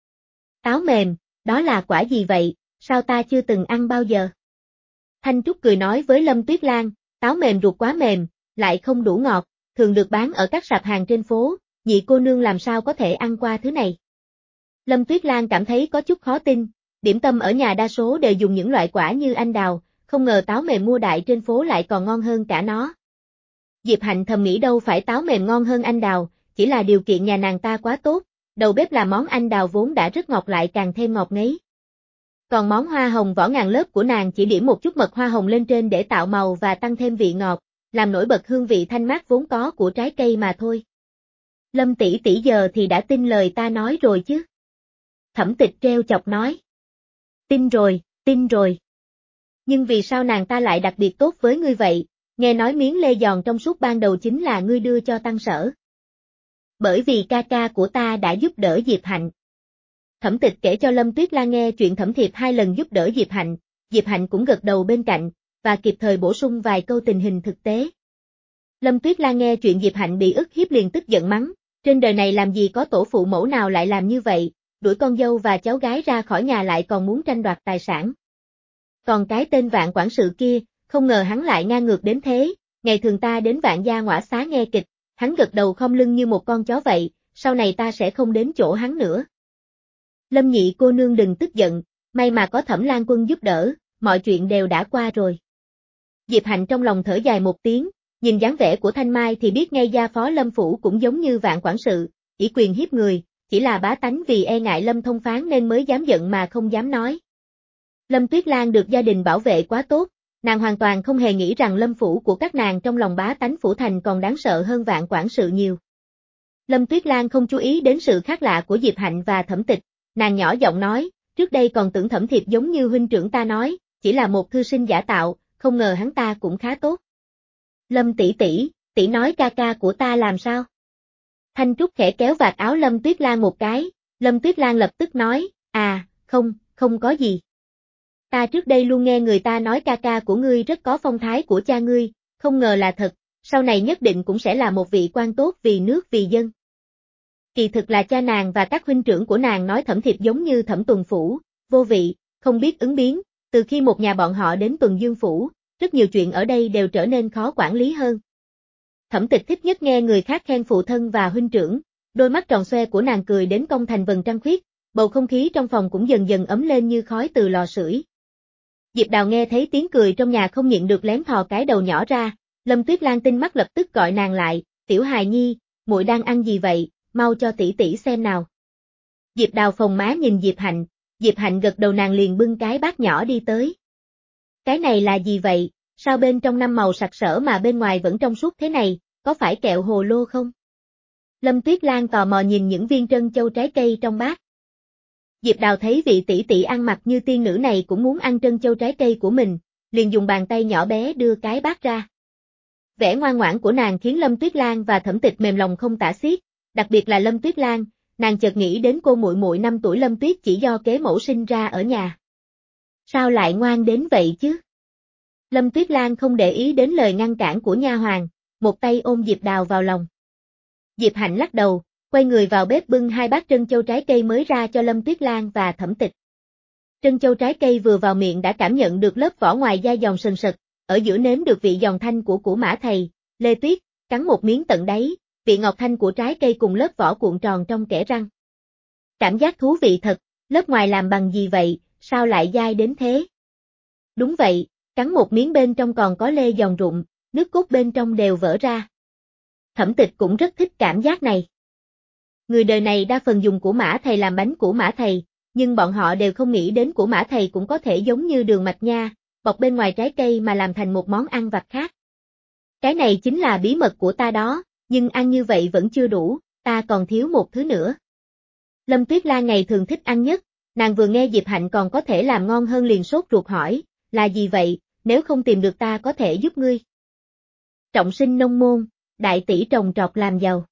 Speaker 1: Táo mềm, đó là quả gì vậy, sao ta chưa từng ăn bao giờ? Thanh Trúc cười nói với Lâm Tuyết Lan, táo mềm ruột quá mềm, lại không đủ ngọt, thường được bán ở các sạp hàng trên phố, nhị cô nương làm sao có thể ăn qua thứ này. Lâm Tuyết Lan cảm thấy có chút khó tin, điểm tâm ở nhà đa số đều dùng những loại quả như anh đào, không ngờ táo mềm mua đại trên phố lại còn ngon hơn cả nó. Diệp Hạnh thầm nghĩ đâu phải táo mềm ngon hơn anh đào, chỉ là điều kiện nhà nàng ta quá tốt, đầu bếp làm món anh đào vốn đã rất ngọt lại càng thêm ngọt ngấy. Còn món hoa hồng vỏ ngàn lớp của nàng chỉ điểm một chút mật hoa hồng lên trên để tạo màu và tăng thêm vị ngọt, làm nổi bật hương vị thanh mát vốn có của trái cây mà thôi. Lâm tỷ tỷ giờ thì đã tin lời ta nói rồi chứ? Thẩm Tịch treo chọc nói. Tin rồi, tin rồi. Nhưng vì sao nàng ta lại đặc biệt tốt với ngươi vậy, nghe nói miếng lê giòn trong suốt ban đầu chính là ngươi đưa cho Tăng Sở. Bởi vì ca ca của ta đã giúp đỡ Diệp Hạnh. Thẩm Tịch kể cho Lâm Tuyết Lan nghe chuyện Thẩm Thiệp hai lần giúp đỡ Diệp Hạnh, Diệp Hạnh cũng gật đầu bên cạnh, và kịp thời bổ sung vài câu tình hình thực tế. Lâm Tuyết Lan nghe chuyện Diệp Hạnh bị ức hiếp liền tức giận mắng, trên đời này làm gì có tổ phụ mẫu nào lại làm như vậy, đuổi con dâu và cháu gái ra khỏi nhà lại còn muốn tranh đoạt tài sản. Còn cái tên Vạn quản sự kia, không ngờ hắn lại ngang ngược đến thế, ngày thường ta đến Vạn gia ngõa xá nghe kịch, hắn gật đầu khom lưng như một con chó vậy, sau này ta sẽ không đến chỗ hắn nữa. Lâm nhị cô nương đừng tức giận, may mà có Thẩm Lan Quân giúp đỡ, mọi chuyện đều đã qua rồi. Diệp Hạnh trong lòng thở dài một tiếng, nhìn dáng vẻ của Thanh Mai thì biết ngay gia phó Lâm phủ cũng giống như Vạn quản sự, ỷ quyền hiếp người, chỉ là bá tánh vì e ngại Lâm Thông Phán nên mới dám giận mà không dám nói. Lâm Tuyết Lan được gia đình bảo vệ quá tốt, nàng hoàn toàn không hề nghĩ rằng Lâm phủ của các nàng trong lòng bá tánh phủ thành còn đáng sợ hơn Vạn quản sự nhiều. Lâm Tuyết Lan không chú ý đến sự khác lạ của Diệp Hạnh và Thẩm Tịch, nàng nhỏ giọng nói, trước đây còn tưởng Thẩm Thiệp giống như huynh trưởng ta nói, chỉ là một thư sinh giả tạo, không ngờ hắn ta cũng khá tốt. Lâm tỷ tỷ, tỷ nói ca ca của ta làm sao? Thanh Trúc khẽ kéo vạt áo Lâm Tuyết Lan một cái, Lâm Tuyết Lan lập tức nói, à, không, không có gì. Ta trước đây luôn nghe người ta nói ca ca của ngươi rất có phong thái của cha ngươi, không ngờ là thật, sau này nhất định cũng sẽ là một vị quan tốt vì nước vì dân. Kỳ thực là cha nàng và các huynh trưởng của nàng nói Thẩm Thiệp giống như Thẩm Tuần Phủ, vô vị, không biết ứng biến, từ khi một nhà bọn họ đến Tuần Dương Phủ, rất nhiều chuyện ở đây đều trở nên khó quản lý hơn. Thẩm Tịch thích nhất nghe người khác khen phụ thân và huynh trưởng, đôi mắt tròn xoe của nàng cười đến cong thành vầng trăng khuyết, bầu không khí trong phòng cũng dần dần ấm lên như khói từ lò sưởi. Diệp Đào nghe thấy tiếng cười trong nhà không nhịn được lén thò cái đầu nhỏ ra, Lâm Tuyết Lan tinh mắt lập tức gọi nàng lại, tiểu hài nhi, muội đang ăn gì vậy, mau cho tỷ tỷ xem nào. Diệp Đào phồng má nhìn Diệp Hạnh, Diệp Hạnh gật đầu nàng liền bưng cái bát nhỏ đi tới. Cái này là gì vậy, sao bên trong năm màu sặc sỡ mà bên ngoài vẫn trong suốt thế này, có phải kẹo hồ lô không? Lâm Tuyết Lan tò mò nhìn những viên trân châu trái cây trong bát. Diệp Đào thấy vị tỷ tỷ ăn mặc như tiên nữ này cũng muốn ăn trân châu trái cây của mình, liền dùng bàn tay nhỏ bé đưa cái bát ra. Vẻ ngoan ngoãn của nàng khiến Lâm Tuyết Lan và Thẩm Tịch mềm lòng không tả xiết, đặc biệt là Lâm Tuyết Lan, nàng chợt nghĩ đến cô muội muội năm tuổi Lâm Tuyết chỉ do kế mẫu sinh ra ở nhà. Sao lại ngoan đến vậy chứ? Lâm Tuyết Lan không để ý đến lời ngăn cản của nha hoàn, một tay ôm Diệp Đào vào lòng. Diệp Hạnh lắc đầu, quay người vào bếp bưng hai bát trân châu trái cây mới ra cho Lâm Tuyết Lan và Thẩm Tịch. Trân châu trái cây vừa vào miệng đã cảm nhận được lớp vỏ ngoài da giòn sần sật, ở giữa nếm được vị giòn thanh của củ mã thầy, lê tuyết, cắn một miếng tận đáy, vị ngọt thanh của trái cây cùng lớp vỏ cuộn tròn trong kẽ răng. Cảm giác thú vị thật, lớp ngoài làm bằng gì vậy, sao lại dai đến thế? Đúng vậy, cắn một miếng bên trong còn có lê giòn rụm, nước cốt bên trong đều vỡ ra. Thẩm Tịch cũng rất thích cảm giác này. Người đời này đa phần dùng củ mã thầy làm bánh củ mã thầy, nhưng bọn họ đều không nghĩ đến củ mã thầy cũng có thể giống như đường mạch nha, bọc bên ngoài trái cây mà làm thành một món ăn vặt khác. Cái này chính là bí mật của ta đó, nhưng ăn như vậy vẫn chưa đủ, ta còn thiếu một thứ nữa. Lâm Tuyết Lan ngày thường thích ăn nhất, nàng vừa nghe Diệp Hạnh còn có thể làm ngon hơn liền sốt ruột hỏi, là gì vậy, nếu không tìm được ta có thể giúp ngươi. Trọng sinh nông môn, đại tỷ trồng trọt làm giàu.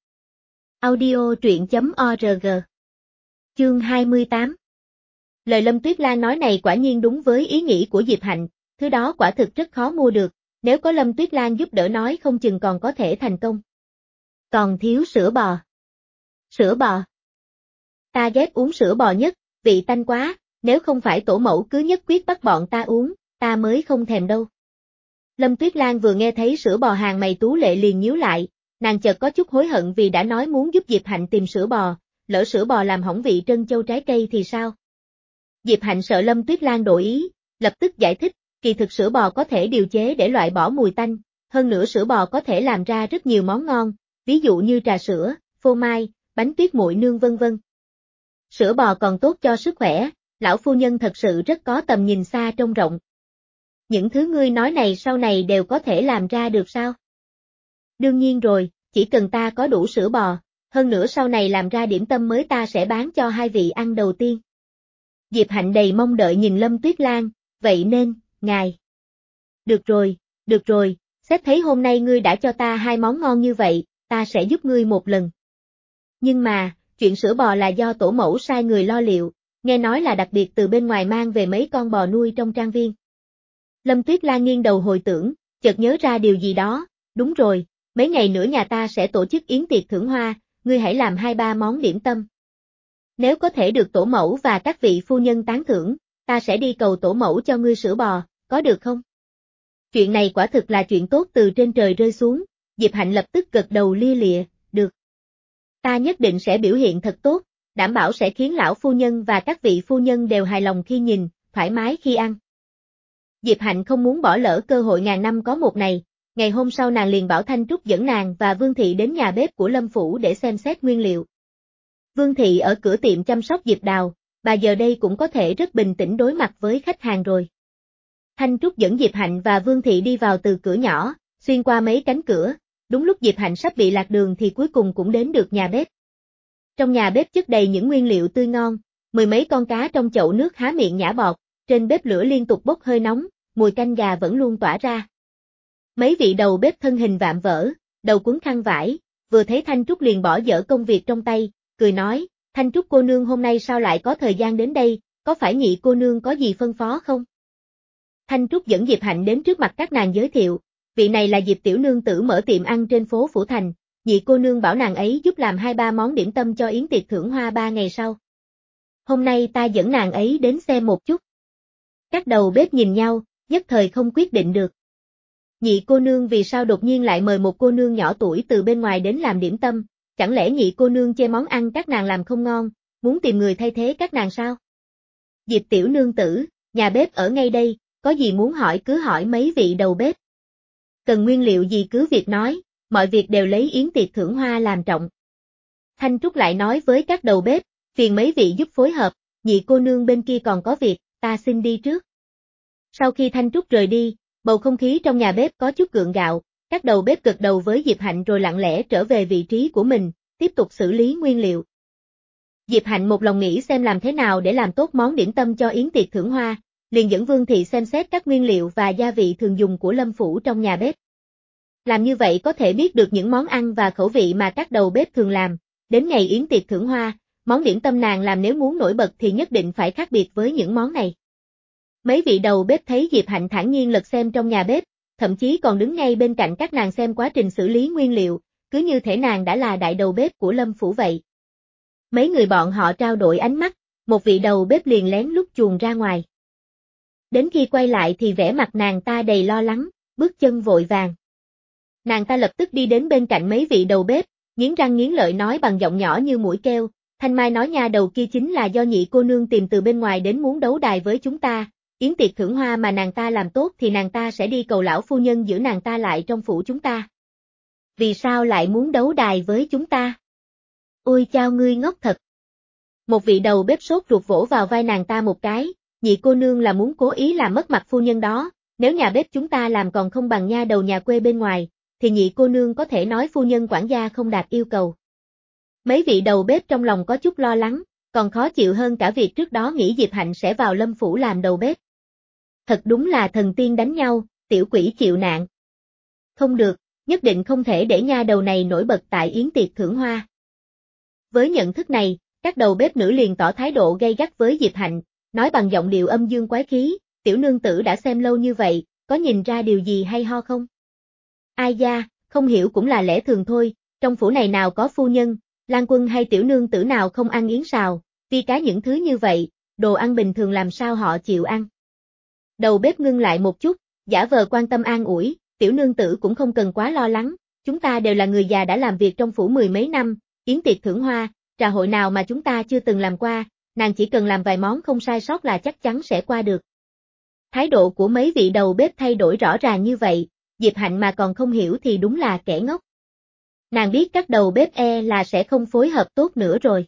Speaker 1: Audio truyện chấm org. Chương hai mươi tám. Lời Lâm Tuyết Lan nói này quả nhiên đúng với ý nghĩ của Diệp Hạnh, thứ đó quả thực rất khó mua được, nếu có Lâm Tuyết Lan giúp đỡ nói không chừng còn có thể thành công. Còn thiếu sữa bò. Sữa bò. Ta ghét uống sữa bò nhất, vị tanh quá, nếu không phải tổ mẫu cứ nhất quyết bắt bọn ta uống, ta mới không thèm đâu. Lâm Tuyết Lan vừa nghe thấy sữa bò hàng mày tú lệ liền nhíu lại, nàng chợt có chút hối hận vì đã nói muốn giúp Diệp Hạnh tìm sữa bò, lỡ sữa bò làm hỏng vị trân châu trái cây thì sao? Diệp Hạnh sợ Lâm Tuyết Lan đổi ý, lập tức giải thích, kỳ thực sữa bò có thể điều chế để loại bỏ mùi tanh, hơn nữa sữa bò có thể làm ra rất nhiều món ngon, ví dụ như trà sữa, phô mai, bánh tuyết muội nương vân vân. Sữa bò còn tốt cho sức khỏe, lão phu nhân thật sự rất có tầm nhìn xa trông rộng. Những thứ ngươi nói này sau này đều có thể làm ra được sao? Đương nhiên rồi, chỉ cần ta có đủ sữa bò, hơn nữa sau này làm ra điểm tâm mới ta sẽ bán cho hai vị ăn đầu tiên. Diệp Hạnh đầy mong đợi nhìn Lâm Tuyết Lan, vậy nên, ngài. Được rồi, được rồi, sếp thấy hôm nay ngươi đã cho ta hai món ngon như vậy, ta sẽ giúp ngươi một lần. Nhưng mà, chuyện sữa bò là do tổ mẫu sai người lo liệu, nghe nói là đặc biệt từ bên ngoài mang về mấy con bò nuôi trong trang viên. Lâm Tuyết Lan nghiêng đầu hồi tưởng, chợt nhớ ra điều gì đó, đúng rồi, mấy ngày nữa nhà ta sẽ tổ chức yến tiệc thưởng hoa, ngươi hãy làm hai ba món điểm tâm. Nếu có thể được tổ mẫu và các vị phu nhân tán thưởng, ta sẽ đi cầu tổ mẫu cho ngươi sữa bò, có được không? Chuyện này quả thực là chuyện tốt từ trên trời rơi xuống, Diệp Hạnh lập tức gật đầu lia lịa, được. Ta nhất định sẽ biểu hiện thật tốt, đảm bảo sẽ khiến lão phu nhân và các vị phu nhân đều hài lòng khi nhìn, thoải mái khi ăn. Diệp Hạnh không muốn bỏ lỡ cơ hội ngàn năm có một này, ngày hôm sau nàng liền bảo Thanh Trúc dẫn nàng và Vương Thị đến nhà bếp của Lâm Phủ để xem xét nguyên liệu. Vương Thị ở cửa tiệm chăm sóc Diệp Đào, bà giờ đây cũng có thể rất bình tĩnh đối mặt với khách hàng rồi. Thanh Trúc dẫn Diệp Hạnh và Vương Thị đi vào từ cửa nhỏ, xuyên qua mấy cánh cửa, đúng lúc Diệp Hạnh sắp bị lạc đường thì cuối cùng cũng đến được nhà bếp. Trong nhà bếp chất đầy những nguyên liệu tươi ngon, mười mấy con cá trong chậu nước há miệng nhả bọt, trên bếp lửa liên tục bốc hơi nóng, mùi canh gà vẫn luôn tỏa ra. Mấy vị đầu bếp thân hình vạm vỡ, đầu quấn khăn vải, vừa thấy Thanh Trúc liền bỏ dở công việc trong tay, cười nói, Thanh Trúc cô nương hôm nay sao lại có thời gian đến đây, có phải nhị cô nương có gì phân phó không? Thanh Trúc dẫn Diệp Hạnh đến trước mặt các nàng giới thiệu, vị này là Diệp tiểu nương tử mở tiệm ăn trên phố Phủ Thành, nhị cô nương bảo nàng ấy giúp làm hai ba món điểm tâm cho yến tiệc thưởng hoa ba ngày sau. Hôm nay ta dẫn nàng ấy đến xem một chút. Các đầu bếp nhìn nhau, nhất thời không quyết định được. Nhị cô nương vì sao đột nhiên lại mời một cô nương nhỏ tuổi từ bên ngoài đến làm điểm tâm, chẳng lẽ nhị cô nương chê món ăn các nàng làm không ngon, muốn tìm người thay thế các nàng sao? Diệp tiểu nương tử, nhà bếp ở ngay đây, có gì muốn hỏi cứ hỏi mấy vị đầu bếp. Cần nguyên liệu gì cứ việc nói, mọi việc đều lấy yến tiệc thưởng hoa làm trọng. Thanh Trúc lại nói với các đầu bếp, phiền mấy vị giúp phối hợp, nhị cô nương bên kia còn có việc, ta xin đi trước. Sau khi Thanh Trúc rời đi, bầu không khí trong nhà bếp có chút gượng gạo, các đầu bếp gật đầu với Diệp Hạnh rồi lặng lẽ trở về vị trí của mình, tiếp tục xử lý nguyên liệu. Diệp Hạnh một lòng nghĩ xem làm thế nào để làm tốt món điểm tâm cho yến tiệc thưởng hoa, liền dẫn Vương Thị xem xét các nguyên liệu và gia vị thường dùng của Lâm Phủ trong nhà bếp. Làm như vậy có thể biết được những món ăn và khẩu vị mà các đầu bếp thường làm, đến ngày yến tiệc thưởng hoa, món điểm tâm nàng làm nếu muốn nổi bật thì nhất định phải khác biệt với những món này. Mấy vị đầu bếp thấy Diệp Hạnh thản nhiên lật xem trong nhà bếp, thậm chí còn đứng ngay bên cạnh các nàng xem quá trình xử lý nguyên liệu, cứ như thể nàng đã là đại đầu bếp của Lâm Phủ vậy. Mấy người bọn họ trao đổi ánh mắt, một vị đầu bếp liền lén lút chuồn ra ngoài. Đến khi quay lại thì vẻ mặt nàng ta đầy lo lắng, bước chân vội vàng. Nàng ta lập tức đi đến bên cạnh mấy vị đầu bếp, nghiến răng nghiến lợi nói bằng giọng nhỏ như mũi keo, Thanh Mai nói nha đầu kia chính là do nhị cô nương tìm từ bên ngoài đến muốn đấu đài với chúng ta, yến tiệc thưởng hoa mà nàng ta làm tốt thì nàng ta sẽ đi cầu lão phu nhân giữ nàng ta lại trong phủ chúng ta. Vì sao lại muốn đấu đài với chúng ta? Ôi chao ngươi ngốc thật. Một vị đầu bếp sốt ruột vỗ vào vai nàng ta một cái, nhị cô nương là muốn cố ý làm mất mặt phu nhân đó, nếu nhà bếp chúng ta làm còn không bằng nha đầu nhà quê bên ngoài, thì nhị cô nương có thể nói phu nhân quản gia không đạt yêu cầu. Mấy vị đầu bếp trong lòng có chút lo lắng, còn khó chịu hơn cả việc trước đó nghĩ Diệp Hạnh sẽ vào Lâm Phủ làm đầu bếp. Thật đúng là thần tiên đánh nhau, tiểu quỷ chịu nạn. Không được, nhất định không thể để nha đầu này nổi bật tại yến tiệc thưởng hoa. Với nhận thức này, các đầu bếp nữ liền tỏ thái độ gay gắt với Diệp Hạnh, nói bằng giọng điệu âm dương quái khí, tiểu nương tử đã xem lâu như vậy, có nhìn ra điều gì hay ho không? Ai da, không hiểu cũng là lẽ thường thôi, trong phủ này nào có phu nhân, lang quân hay tiểu nương tử nào không ăn yến xào, vi cá những thứ như vậy, đồ ăn bình thường làm sao họ chịu ăn. Đầu bếp ngưng lại một chút, giả vờ quan tâm an ủi, tiểu nương tử cũng không cần quá lo lắng, chúng ta đều là người già đã làm việc trong phủ mười mấy năm, yến tiệc thưởng hoa, trà hội nào mà chúng ta chưa từng làm qua, nàng chỉ cần làm vài món không sai sót là chắc chắn sẽ qua được. Thái độ của mấy vị đầu bếp thay đổi rõ ràng như vậy, Diệp Hạnh mà còn không hiểu thì đúng là kẻ ngốc. Nàng biết các đầu bếp e là sẽ không phối hợp tốt nữa rồi.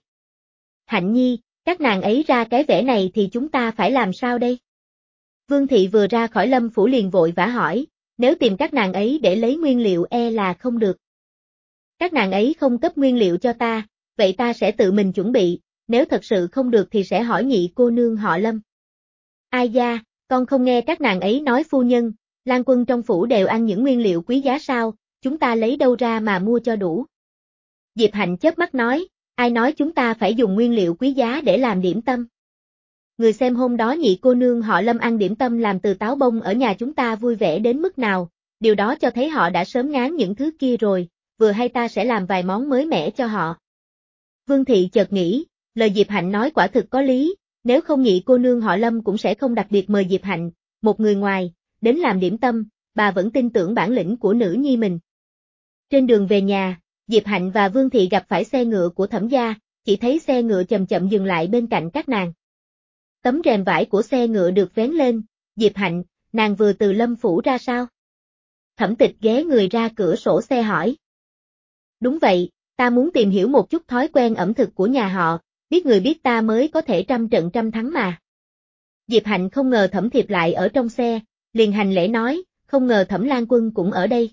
Speaker 1: Hạnh Nhi, các nàng ấy ra cái vẻ này thì chúng ta phải làm sao đây? Vương Thị vừa ra khỏi Lâm Phủ liền vội vã hỏi, nếu tìm các nàng ấy để lấy nguyên liệu e là không được. Các nàng ấy không cấp nguyên liệu cho ta, vậy ta sẽ tự mình chuẩn bị, nếu thật sự không được thì sẽ hỏi nhị cô nương họ Lâm. Ai da, con không nghe các nàng ấy nói phu nhân, lang quân trong phủ đều ăn những nguyên liệu quý giá sao, chúng ta lấy đâu ra mà mua cho đủ. Diệp Hạnh chớp mắt nói, ai nói chúng ta phải dùng nguyên liệu quý giá để làm điểm tâm. Người xem hôm đó nhị cô nương họ Lâm ăn điểm tâm làm từ táo bông ở nhà chúng ta vui vẻ đến mức nào, điều đó cho thấy họ đã sớm ngán những thứ kia rồi, vừa hay ta sẽ làm vài món mới mẻ cho họ. Vương Thị chợt nghĩ, lời Diệp Hạnh nói quả thực có lý, nếu không nhị cô nương họ Lâm cũng sẽ không đặc biệt mời Diệp Hạnh, một người ngoài, đến làm điểm tâm, bà vẫn tin tưởng bản lĩnh của nữ nhi mình. Trên đường về nhà, Diệp Hạnh và Vương Thị gặp phải xe ngựa của Thẩm gia, chỉ thấy xe ngựa chậm chậm dừng lại bên cạnh các nàng. Tấm rèm vải của xe ngựa được vén lên, Diệp Hạnh, nàng vừa từ Lâm Phủ ra sao? Thẩm Tịch ghé người ra cửa sổ xe hỏi. Đúng vậy, ta muốn tìm hiểu một chút thói quen ẩm thực của nhà họ, biết người biết ta mới có thể trăm trận trăm thắng mà. Diệp Hạnh không ngờ Thẩm Thiệp lại ở trong xe, liền hành lễ nói, không ngờ Thẩm Lang Quân cũng ở đây.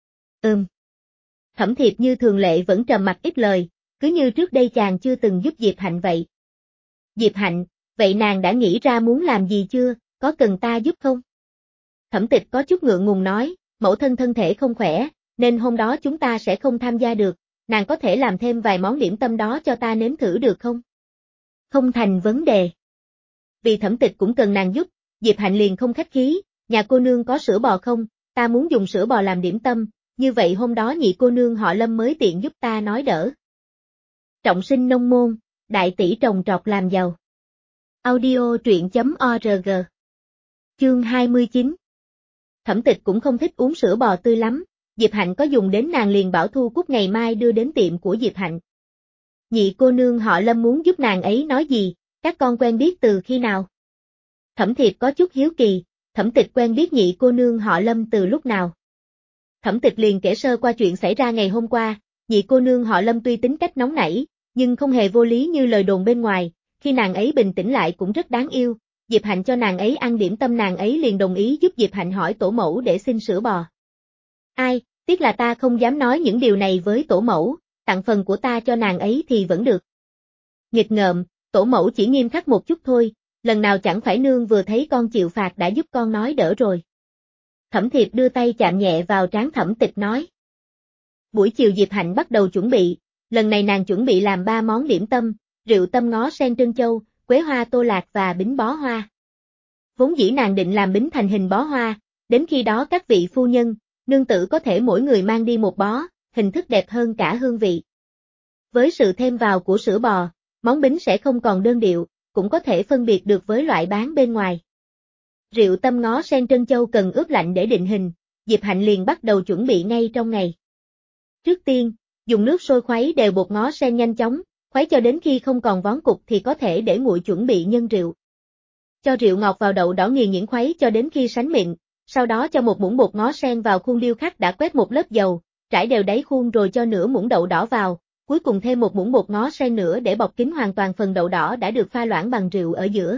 Speaker 1: Ừm. Thẩm Thiệp như thường lệ vẫn trầm mặc ít lời, cứ như trước đây chàng chưa từng giúp Diệp Hạnh vậy. Diệp Hạnh, vậy nàng đã nghĩ ra muốn làm gì chưa, có cần ta giúp không? Thẩm Tịch có chút ngượng ngùng nói, mẫu thân thân thể không khỏe, nên hôm đó chúng ta sẽ không tham gia được, nàng có thể làm thêm vài món điểm tâm đó cho ta nếm thử được không? Không thành vấn đề. Vì Thẩm Tịch cũng cần nàng giúp, Diệp Hạnh liền không khách khí, nhà cô nương có sữa bò không, ta muốn dùng sữa bò làm điểm tâm, như vậy hôm đó nhị cô nương họ Lâm mới tiện giúp ta nói đỡ. Trọng sinh nông môn, đại tỷ trồng trọt làm giàu. Audio truyện chấm org. Chương hai mươi chín. Thẩm Tịch cũng không thích uống sữa bò tươi lắm, Diệp Hạnh có dùng đến nàng liền bảo Thu Cúc ngày mai đưa đến tiệm của Diệp Hạnh. Nhị cô nương họ Lâm muốn giúp nàng ấy nói gì, các con quen biết từ khi nào? Thẩm Thiệp có chút hiếu kỳ, Thẩm Tịch quen biết nhị cô nương họ Lâm từ lúc nào? Thẩm Tịch liền kể sơ qua chuyện xảy ra ngày hôm qua, nhị cô nương họ Lâm tuy tính cách nóng nảy, nhưng không hề vô lý như lời đồn bên ngoài, khi nàng ấy bình tĩnh lại cũng rất đáng yêu, Diệp Hạnh cho nàng ấy ăn điểm tâm nàng ấy liền đồng ý giúp Diệp Hạnh hỏi tổ mẫu để xin sữa bò. Ai, tiếc là ta không dám nói những điều này với tổ mẫu, tặng phần của ta cho nàng ấy thì vẫn được. Nghịch ngợm, tổ mẫu chỉ nghiêm khắc một chút thôi, lần nào chẳng phải nương vừa thấy con chịu phạt đã giúp con nói đỡ rồi. Thẩm Thiệp đưa tay chạm nhẹ vào trán Thẩm Tịch nói. Buổi chiều Diệp Hạnh bắt đầu chuẩn bị, lần này nàng chuẩn bị làm ba món điểm tâm, rượu tâm ngó sen trân châu, quế hoa tô lạc và bính bó hoa. Vốn dĩ nàng định làm bính thành hình bó hoa, đến khi đó các vị phu nhân, nương tử có thể mỗi người mang đi một bó, hình thức đẹp hơn cả hương vị. Với sự thêm vào của sữa bò, món bính sẽ không còn đơn điệu, cũng có thể phân biệt được với loại bán bên ngoài. Rượu tâm ngó sen trân châu cần ướp lạnh để định hình, Diệp Hạnh liền bắt đầu chuẩn bị ngay trong ngày. Trước tiên, dùng nước sôi khuấy đều bột ngó sen nhanh chóng, khuấy cho đến khi không còn vón cục thì có thể để nguội chuẩn bị nhân rượu. Cho rượu ngọt vào đậu đỏ nghiền nhuyễn khuấy cho đến khi sánh mịn, sau đó cho một muỗng bột ngó sen vào khuôn điêu khắc đã quét một lớp dầu, trải đều đáy khuôn rồi cho nửa muỗng đậu đỏ vào, cuối cùng thêm một muỗng bột ngó sen nữa để bọc kín hoàn toàn phần đậu đỏ đã được pha loãng bằng rượu ở giữa.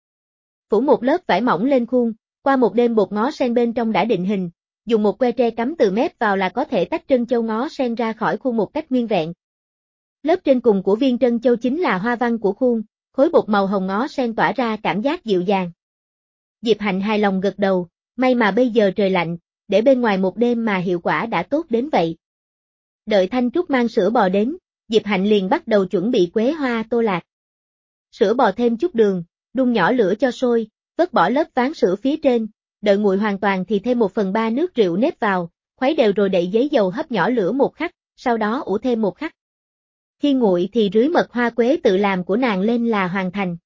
Speaker 1: Phủ một lớp vải mỏng lên khuôn, qua một đêm bột ngó sen bên trong đã định hình, dùng một que tre cắm từ mép vào là có thể tách trân châu ngó sen ra khỏi khuôn một cách nguyên vẹn. Lớp trên cùng của viên trân châu chính là hoa văn của khuôn, khối bột màu hồng ngó sen tỏa ra cảm giác dịu dàng. Diệp Hạnh hài lòng gật đầu, may mà bây giờ trời lạnh, để bên ngoài một đêm mà hiệu quả đã tốt đến vậy. Đợi Thanh Trúc mang sữa bò đến, Diệp Hạnh liền bắt đầu chuẩn bị quế hoa tô lạc. Sữa bò thêm chút đường, đun nhỏ lửa cho sôi, vớt bỏ lớp ván sữa phía trên, đợi nguội hoàn toàn thì thêm một phần ba nước rượu nếp vào, khuấy đều rồi đậy giấy dầu hấp nhỏ lửa một khắc, sau đó ủ thêm một khắc. Khi nguội thì rưới mật hoa quế tự làm của nàng lên là hoàn thành.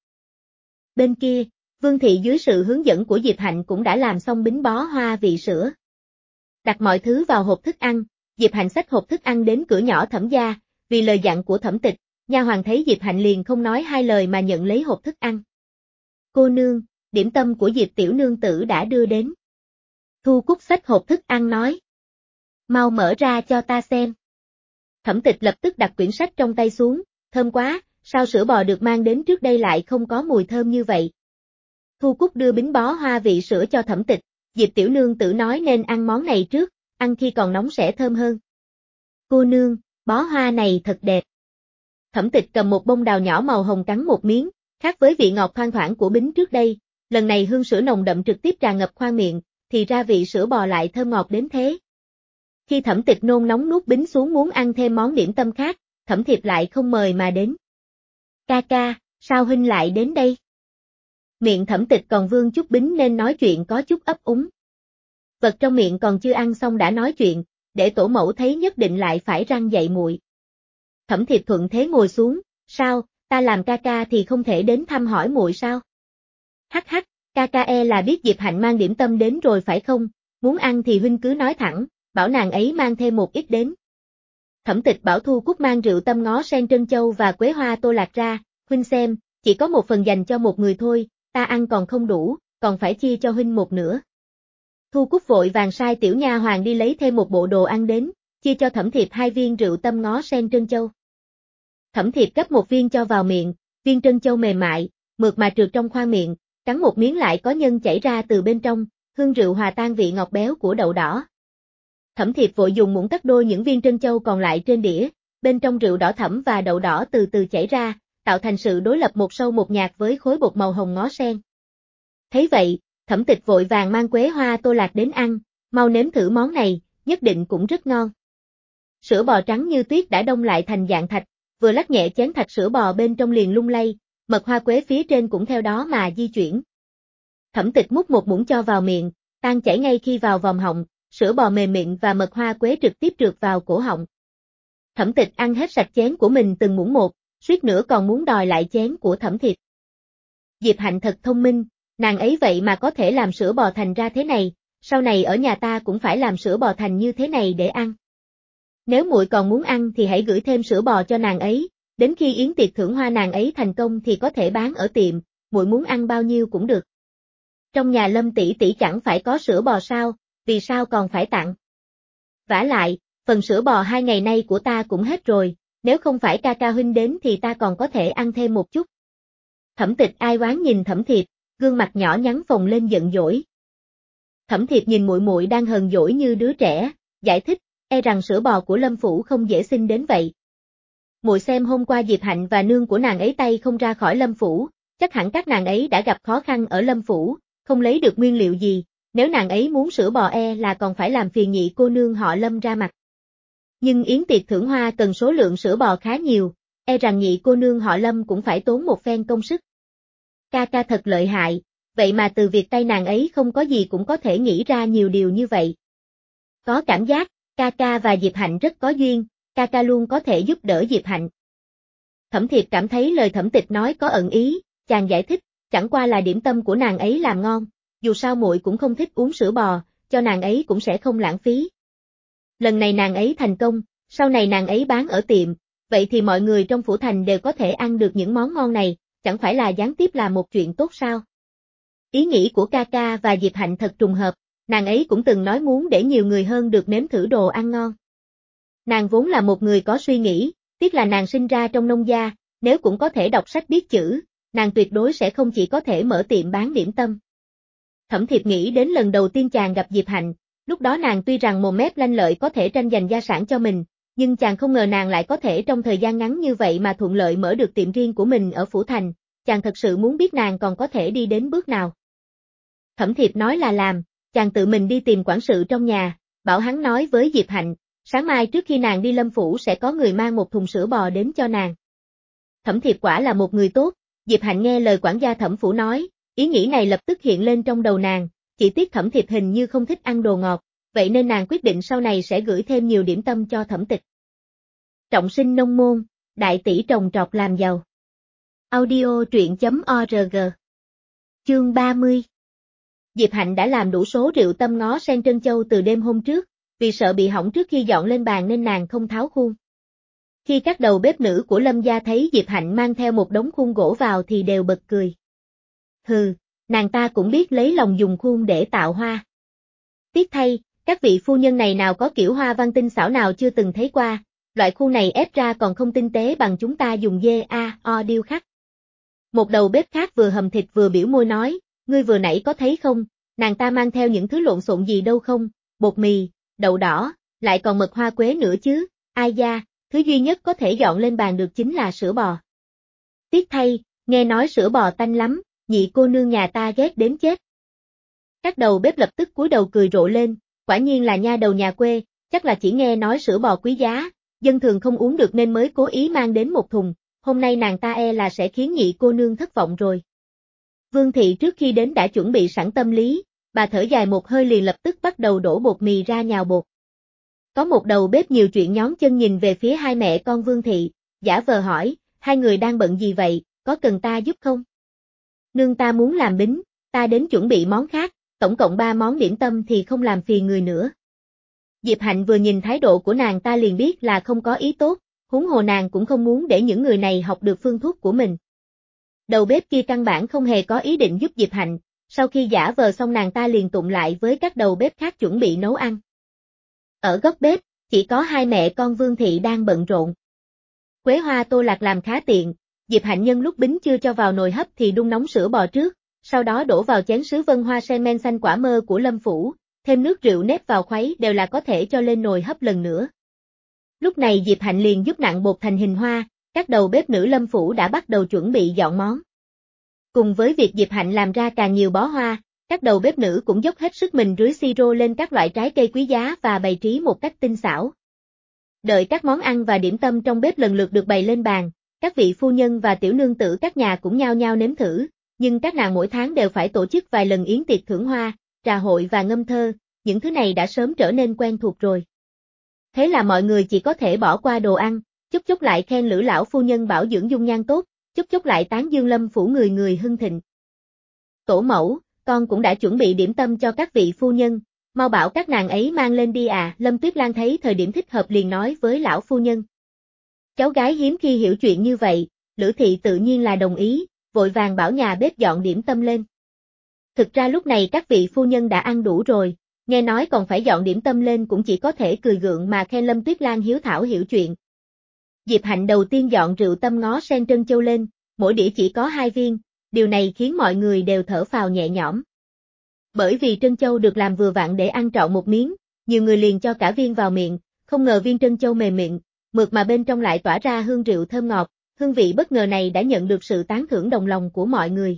Speaker 1: Bên kia, Vương Thị dưới sự hướng dẫn của Diệp Hạnh cũng đã làm xong bính bó hoa vị sữa. Đặt mọi thứ vào hộp thức ăn, Diệp Hạnh xách hộp thức ăn đến cửa nhỏ Thẩm gia, vì lời dặn của Thẩm Tịch, nha hoàn thấy Diệp Hạnh liền không nói hai lời mà nhận lấy hộp thức ăn. Cô nương, điểm tâm của Diệp tiểu nương tử đã đưa đến. Thu Cúc xách hộp thức ăn nói. Mau mở ra cho ta xem. Thẩm Tịch lập tức đặt quyển sách trong tay xuống, thơm quá, sao sữa bò được mang đến trước đây lại không có mùi thơm như vậy. Thu Cúc đưa bính bó hoa vị sữa cho Thẩm Tịch, Diệp tiểu nương tử nói nên ăn món này trước, ăn khi còn nóng sẽ thơm hơn. Cô nương, bó hoa này thật đẹp. Thẩm Tịch cầm một bông đào nhỏ màu hồng cắn một miếng, khác với vị ngọt thoang thoảng của bính trước đây, lần này hương sữa nồng đậm trực tiếp tràn ngập khoang miệng, thì ra vị sữa bò lại thơm ngọt đến thế. Khi Thẩm Tịch nôn nóng nuốt bính xuống muốn ăn thêm món điểm tâm khác, Thẩm Thiệp lại không mời mà đến. Ca ca, sao huynh lại đến đây? Miệng Thẩm Tịch còn vương chút bính nên nói chuyện có chút ấp úng. Vật trong miệng còn chưa ăn xong đã nói chuyện, để tổ mẫu thấy nhất định lại phải răng dạy muội. Thẩm Thiệp thuận thế ngồi xuống, sao, ta làm ca ca thì không thể đến thăm hỏi muội sao? Hắc hắc, ca ca e là biết Diệp Hạnh mang điểm tâm đến rồi phải không, muốn ăn thì huynh cứ nói thẳng, bảo nàng ấy mang thêm một ít đến. Thẩm Tịch bảo Thu Cúc mang rượu tâm ngó sen trân châu và quế hoa tô lạc ra, huynh xem, chỉ có một phần dành cho một người thôi, ta ăn còn không đủ, còn phải chia cho huynh một nửa. Thu Cúc vội vàng sai tiểu nha hoàng đi lấy thêm một bộ đồ ăn đến, chia cho Thẩm Thiệp hai viên rượu tâm ngó sen trân châu. Thẩm Thiệp gấp một viên cho vào miệng, viên trân châu mềm mại, mượt mà trượt trong khoang miệng, cắn một miếng lại có nhân chảy ra từ bên trong, hương rượu hòa tan vị ngọt béo của đậu đỏ. Thẩm Thiệp vội dùng muỗng cắt đôi những viên trân châu còn lại trên đĩa, bên trong rượu đỏ thẫm và đậu đỏ từ từ chảy ra, tạo thành sự đối lập một sâu một nhạt với khối bột màu hồng ngó sen. Thấy vậy, Thẩm Tịch vội vàng mang quế hoa tô lạc đến ăn, mau nếm thử món này, nhất định cũng rất ngon. Sữa bò trắng như tuyết đã đông lại thành dạng thạch, vừa lắc nhẹ chén thạch sữa bò bên trong liền lung lay, mật hoa quế phía trên cũng theo đó mà di chuyển. Thẩm Tịch múc một muỗng cho vào miệng, tan chảy ngay khi vào vòng họng, sữa bò mềm mịn và mật hoa quế trực tiếp trượt vào cổ họng. Thẩm Tịch ăn hết sạch chén của mình từng muỗng một, suýt nữa còn muốn đòi lại chén của Thẩm Thiệp. Diệp Hạnh thật thông minh, nàng ấy vậy mà có thể làm sữa bò thành ra thế này, sau này ở nhà ta cũng phải làm sữa bò thành như thế này để ăn. Nếu muội còn muốn ăn thì hãy gửi thêm sữa bò cho nàng ấy, đến khi yến tiệc thưởng hoa nàng ấy thành công thì có thể bán ở tiệm, muội muốn ăn bao nhiêu cũng được. Trong nhà Lâm tỷ tỷ chẳng phải có sữa bò sao, vì sao còn phải tặng? Vả lại, phần sữa bò hai ngày nay của ta cũng hết rồi, nếu không phải ca ca huynh đến thì ta còn có thể ăn thêm một chút. Thẩm Tịch ai oán nhìn Thẩm Thiệp, gương mặt nhỏ nhắn phồng lên giận dỗi. Thẩm Thiệp nhìn muội muội đang hờn dỗi như đứa trẻ, giải thích, e rằng sữa bò của Lâm phủ không dễ xin đến vậy. Muội xem hôm qua Diệp Hạnh và nương của nàng ấy tay không ra khỏi Lâm phủ, chắc hẳn các nàng ấy đã gặp khó khăn ở Lâm phủ, không lấy được nguyên liệu gì, nếu nàng ấy muốn sữa bò e là còn phải làm phiền nhị cô nương họ Lâm ra mặt. Nhưng yến tiệc thưởng hoa cần số lượng sữa bò khá nhiều, e rằng nhị cô nương họ Lâm cũng phải tốn một phen công sức. Ca ca thật lợi hại, vậy mà từ việc tay nàng ấy không có gì cũng có thể nghĩ ra nhiều điều như vậy. Có cảm giác, ca ca và Diệp Hạnh rất có duyên, ca ca luôn có thể giúp đỡ Diệp Hạnh. Thẩm Thiệp cảm thấy lời Thẩm Tịch nói có ẩn ý, chàng giải thích, chẳng qua là điểm tâm của nàng ấy làm ngon, dù sao muội cũng không thích uống sữa bò, cho nàng ấy cũng sẽ không lãng phí. Lần này nàng ấy thành công, sau này nàng ấy bán ở tiệm, vậy thì mọi người trong phủ thành đều có thể ăn được những món ngon này, chẳng phải là gián tiếp là một chuyện tốt sao? Ý nghĩ của ca ca và Diệp Hạnh thật trùng hợp, nàng ấy cũng từng nói muốn để nhiều người hơn được nếm thử đồ ăn ngon. Nàng vốn là một người có suy nghĩ, tiếc là nàng sinh ra trong nông gia, nếu cũng có thể đọc sách biết chữ, nàng tuyệt đối sẽ không chỉ có thể mở tiệm bán điểm tâm. Thẩm Thiệp nghĩ đến lần đầu tiên chàng gặp Diệp Hạnh, lúc đó nàng tuy rằng mồm mép lanh lợi có thể tranh giành gia sản cho mình, nhưng chàng không ngờ nàng lại có thể trong thời gian ngắn như vậy mà thuận lợi mở được tiệm riêng của mình ở phủ thành, chàng thật sự muốn biết nàng còn có thể đi đến bước nào. Thẩm Thiệp nói là làm, chàng tự mình đi tìm quản sự trong nhà, bảo hắn nói với Diệp Hạnh, sáng mai trước khi nàng đi Lâm phủ sẽ có người mang một thùng sữa bò đến cho nàng. Thẩm Thiệp quả là một người tốt, Diệp Hạnh nghe lời quản gia Thẩm phủ nói, ý nghĩ này lập tức hiện lên trong đầu nàng, chỉ tiếc Thẩm Thiệp hình như không thích ăn đồ ngọt, vậy nên nàng quyết định sau này sẽ gửi thêm nhiều điểm tâm cho Thẩm Tịch. Trọng sinh nông môn, đại tỷ trồng trọt làm giàu. Audio truyện chấm org. Chương ba mươi. Diệp Hạnh đã làm đủ số rượu tâm ngó sen trân châu từ đêm hôm trước, vì sợ bị hỏng trước khi dọn lên bàn nên nàng không tháo khuôn. Khi các đầu bếp nữ của Lâm gia thấy Diệp Hạnh mang theo một đống khuôn gỗ vào thì đều bật cười. Hừ, nàng ta cũng biết lấy lòng dùng khuôn để tạo hoa. Tiếc thay, các vị phu nhân này nào có kiểu hoa văn tinh xảo nào chưa từng thấy qua, Loại khu này ép ra còn không tinh tế bằng chúng ta dùng dê a o điêu khắc. Một đầu bếp khác vừa hầm thịt vừa biểu môi nói, ngươi vừa nãy có thấy không, nàng ta mang theo những thứ lộn xộn gì đâu không, bột mì, đậu đỏ, lại còn mật hoa quế nữa chứ, ai da, thứ duy nhất có thể dọn lên bàn được chính là sữa bò. Tiếc thay, nghe nói sữa bò tanh lắm, nhị cô nương nhà ta ghét đến chết. Các đầu bếp lập tức cúi đầu cười rộ lên, quả nhiên là nha đầu nhà quê, chắc là chỉ nghe nói sữa bò quý giá, dân thường không uống được nên mới cố ý mang đến một thùng, hôm nay nàng ta e là sẽ khiến nhị cô nương thất vọng rồi. Vương thị trước khi đến đã chuẩn bị sẵn tâm lý, bà thở dài một hơi liền lập tức bắt đầu đổ bột mì ra nhào bột. Có một đầu bếp nhiều chuyện nhón chân nhìn về phía hai mẹ con Vương thị, giả vờ hỏi, hai người đang bận gì vậy, có cần ta giúp không? Nương ta muốn làm bính, ta đến chuẩn bị món khác, tổng cộng ba món điểm tâm thì không làm phiền người nữa. Diệp Hạnh vừa nhìn thái độ của nàng ta liền biết là không có ý tốt, huống hồ nàng cũng không muốn để những người này học được phương thuốc của mình. Đầu bếp kia căn bản không hề có ý định giúp Diệp Hạnh, sau khi giả vờ xong nàng ta liền tụng lại với các đầu bếp khác chuẩn bị nấu ăn. Ở góc bếp, chỉ có hai mẹ con Vương thị đang bận rộn. Quế hoa tô lạc làm khá tiện, Diệp Hạnh nhân lúc bính chưa cho vào nồi hấp thì đun nóng sữa bò trước, sau đó đổ vào chén sứ vân hoa sen men xanh quả mơ của Lâm Phủ, thêm nước rượu nếp vào khuấy đều là có thể cho lên nồi hấp lần nữa. Lúc này Diệp Hạnh liền giúp nặn bột thành hình hoa, các đầu bếp nữ Lâm Phủ đã bắt đầu chuẩn bị dọn món. Cùng với việc Diệp Hạnh làm ra càng nhiều bó hoa, các đầu bếp nữ cũng dốc hết sức mình rưới siro lên các loại trái cây quý giá và bày trí một cách tinh xảo. Đợi các món ăn và điểm tâm trong bếp lần lượt được bày lên bàn, các vị phu nhân và tiểu nương tử các nhà cũng nhao nhao nếm thử, nhưng các nàng mỗi tháng đều phải tổ chức vài lần yến tiệc thưởng hoa, trà hội và ngâm thơ, những thứ này đã sớm trở nên quen thuộc rồi. Thế là mọi người chỉ có thể bỏ qua đồ ăn, chút chút lại khen Lữ lão phu nhân bảo dưỡng dung nhan tốt, chút chút lại tán dương Lâm Phủ người người hưng thịnh. Tổ mẫu, con cũng đã chuẩn bị điểm tâm cho các vị phu nhân, mau bảo các nàng ấy mang lên đi à, Lâm Tuyết Lan thấy thời điểm thích hợp liền nói với lão phu nhân. Cháu gái hiếm khi hiểu chuyện như vậy, Lữ thị tự nhiên là đồng ý, vội vàng bảo nhà bếp dọn điểm tâm lên. Thực ra lúc này các vị phu nhân đã ăn đủ rồi, nghe nói còn phải dọn điểm tâm lên cũng chỉ có thể cười gượng mà khen Lâm Tuyết Lan hiếu thảo hiểu chuyện. Diệp Hạnh đầu tiên dọn rượu tâm ngó sen trân châu lên, mỗi đĩa chỉ có hai viên, điều này khiến mọi người đều thở phào nhẹ nhõm. Bởi vì trân châu được làm vừa vặn để ăn trọn một miếng, nhiều người liền cho cả viên vào miệng, không ngờ viên trân châu mềm miệng, mượt mà bên trong lại tỏa ra hương rượu thơm ngọt, hương vị bất ngờ này đã nhận được sự tán thưởng đồng lòng của mọi người.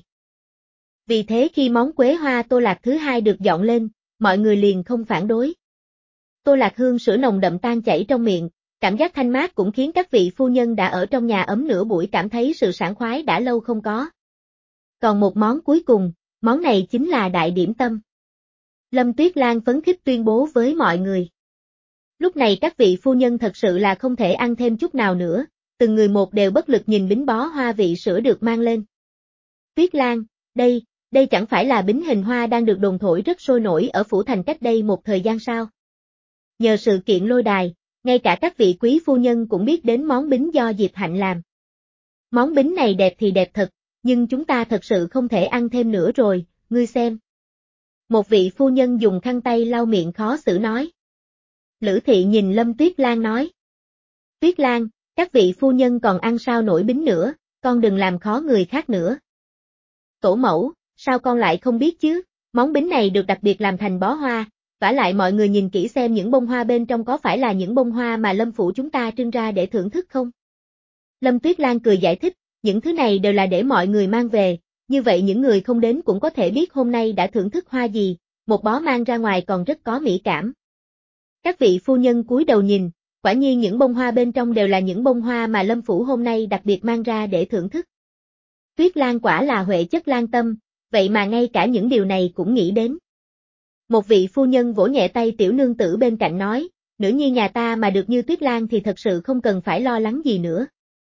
Speaker 1: Vì thế khi món quế hoa tô lạc thứ hai được dọn lên, mọi người liền không phản đối. Tô lạc hương sữa nồng đậm tan chảy trong miệng, cảm giác thanh mát cũng khiến các vị phu nhân đã ở trong nhà ấm nửa buổi cảm thấy sự sảng khoái đã lâu không có. Còn một món cuối cùng, món này chính là đại điểm tâm. Lâm Tuyết Lan phấn khích tuyên bố với mọi người. Lúc này các vị phu nhân thật sự là không thể ăn thêm chút nào nữa, từng người một đều bất lực nhìn bính bó hoa vị sữa được mang lên. Tuyết Lan, đây, đây chẳng phải là bính hình hoa đang được đồn thổi rất sôi nổi ở Phủ Thành cách đây một thời gian sao? Nhờ sự kiện lôi đài, ngay cả các vị quý phu nhân cũng biết đến món bính do Diệp Hạnh làm. Món bính này đẹp thì đẹp thật, nhưng chúng ta thật sự không thể ăn thêm nữa rồi, ngươi xem. Một vị phu nhân dùng khăn tay lau miệng khó xử nói. Lữ thị nhìn Lâm Tuyết Lan nói. Tuyết Lan, các vị phu nhân còn ăn sao nổi bính nữa, con đừng làm khó người khác nữa. Tổ mẫu, sao con lại không biết chứ, món bính này được đặc biệt làm thành bó hoa, vả lại mọi người nhìn kỹ xem những bông hoa bên trong có phải là những bông hoa mà Lâm phủ chúng ta trưng ra để thưởng thức không? Lâm Tuyết Lan cười giải thích, những thứ này đều là để mọi người mang về, như vậy những người không đến cũng có thể biết hôm nay đã thưởng thức hoa gì, một bó mang ra ngoài còn rất có mỹ cảm. Các vị phu nhân cúi đầu nhìn, quả nhiên những bông hoa bên trong đều là những bông hoa mà Lâm phủ hôm nay đặc biệt mang ra để thưởng thức. Tuyết Lan quả là huệ chất lan tâm, vậy mà ngay cả những điều này cũng nghĩ đến. Một vị phu nhân vỗ nhẹ tay tiểu nương tử bên cạnh nói, nữ nhi nhà ta mà được như Tuyết Lan thì thật sự không cần phải lo lắng gì nữa.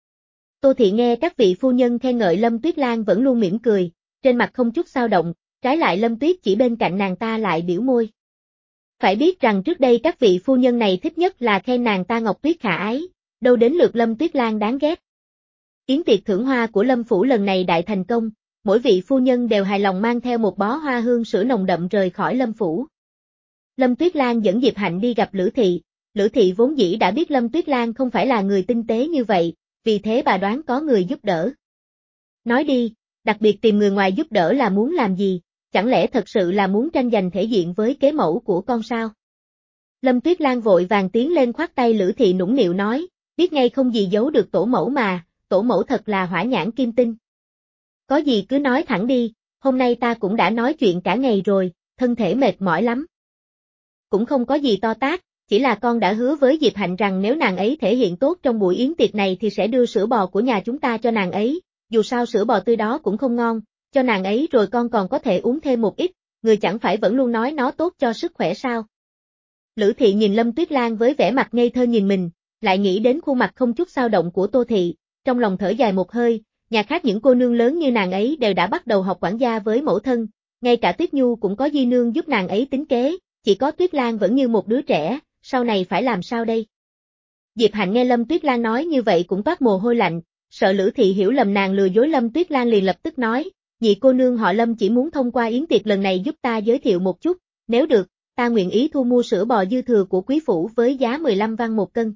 Speaker 1: Tô Thị nghe các vị phu nhân khen ngợi Lâm Tuyết Lan vẫn luôn mỉm cười, trên mặt không chút xao động, trái lại Lâm Tuyết chỉ bên cạnh nàng ta lại biểu môi. Phải biết rằng trước đây các vị phu nhân này thích nhất là khen nàng ta ngọc tuyết khả ái, đâu đến lượt Lâm Tuyết Lan đáng ghét. Yến tiệc thưởng hoa của Lâm phủ lần này đại thành công, mỗi vị phu nhân đều hài lòng mang theo một bó hoa hương sữa nồng đậm rời khỏi Lâm phủ. Lâm Tuyết Lan dẫn Diệp Hạnh đi gặp Lữ Thị, Lữ Thị vốn dĩ đã biết Lâm Tuyết Lan không phải là người tinh tế như vậy, vì thế bà đoán có người giúp đỡ. Nói đi, đặc biệt tìm người ngoài giúp đỡ là muốn làm gì, chẳng lẽ thật sự là muốn tranh giành thể diện với kế mẫu của con sao? Lâm Tuyết Lan vội vàng tiến lên khoát tay Lữ Thị nũng nịu nói, biết ngay không gì giấu được tổ mẫu mà, tổ mẫu thật là hỏa nhãn kim tinh. Có gì cứ nói thẳng đi, hôm nay ta cũng đã nói chuyện cả ngày rồi, thân thể mệt mỏi lắm. Cũng không có gì to tát, chỉ là con đã hứa với Diệp Hạnh rằng nếu nàng ấy thể hiện tốt trong buổi yến tiệc này thì sẽ đưa sữa bò của nhà chúng ta cho nàng ấy, dù sao sữa bò tươi đó cũng không ngon, cho nàng ấy rồi con còn có thể uống thêm một ít, người chẳng phải vẫn luôn nói nó tốt cho sức khỏe sao. Lữ Thị nhìn Lâm Tuyết Lan với vẻ mặt ngây thơ nhìn mình, lại nghĩ đến khuôn mặt không chút xao động của Tô Thị, trong lòng thở dài một hơi, nhà khác những cô nương lớn như nàng ấy đều đã bắt đầu học quản gia với mẫu thân, ngay cả Tuyết Nhu cũng có di nương giúp nàng ấy tính kế, chỉ có Tuyết Lan vẫn như một đứa trẻ, sau này phải làm sao đây? Diệp Hạnh nghe Lâm Tuyết Lan nói như vậy cũng toát mồ hôi lạnh, sợ Lữ Thị hiểu lầm nàng lừa dối Lâm Tuyết Lan liền lập tức nói, nhị cô nương họ Lâm chỉ muốn thông qua yến tiệc lần này giúp ta giới thiệu một chút, nếu được, ta nguyện ý thu mua sữa bò dư thừa của quý phủ với giá mười lăm văn một cân.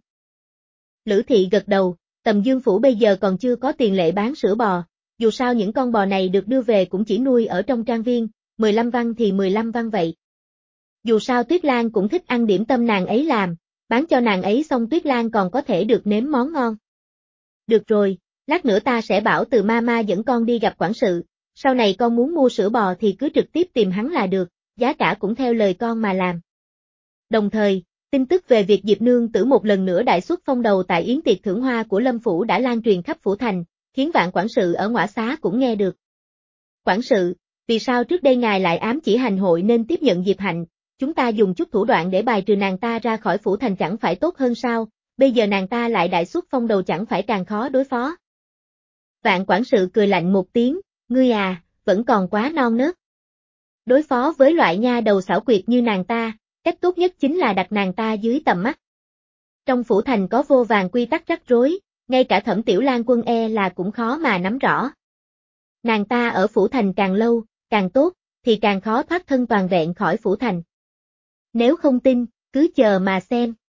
Speaker 1: Lữ Thị gật đầu, Tầm Dương phủ bây giờ còn chưa có tiền lệ bán sữa bò, dù sao những con bò này được đưa về cũng chỉ nuôi ở trong trang viên, mười lăm văn thì mười lăm văn vậy. Dù sao Tuyết Lan cũng thích ăn điểm tâm nàng ấy làm, bán cho nàng ấy xong Tuyết Lan còn có thể được nếm món ngon. Được rồi, lát nữa ta sẽ bảo từ mama dẫn con đi gặp quản sự, sau này con muốn mua sữa bò thì cứ trực tiếp tìm hắn là được, giá cả cũng theo lời con mà làm. Đồng thời, tin tức về việc Diệp Nương Tử một lần nữa đại xuất phong đầu tại yến tiệc thưởng hoa của Lâm Phủ đã lan truyền khắp phủ thành, khiến vạn quản sự ở Ngõa Xá cũng nghe được. Quản sự, vì sao trước đây ngài lại ám chỉ hành hội nên tiếp nhận Diệp Hạnh, chúng ta dùng chút thủ đoạn để bài trừ nàng ta ra khỏi phủ thành chẳng phải tốt hơn sao, bây giờ nàng ta lại đại xuất phong đầu chẳng phải càng khó đối phó. Vạn quản sự cười lạnh một tiếng, ngươi à, vẫn còn quá non nớt. Đối phó với loại nha đầu xảo quyệt như nàng ta, cách tốt nhất chính là đặt nàng ta dưới tầm mắt. Trong phủ thành có vô vàn quy tắc rắc rối, ngay cả Thẩm Tiểu Lan Quân e là cũng khó mà nắm rõ. Nàng ta ở phủ thành càng lâu, càng tốt, thì càng khó thoát thân toàn vẹn khỏi phủ thành. Nếu không tin, cứ chờ mà xem.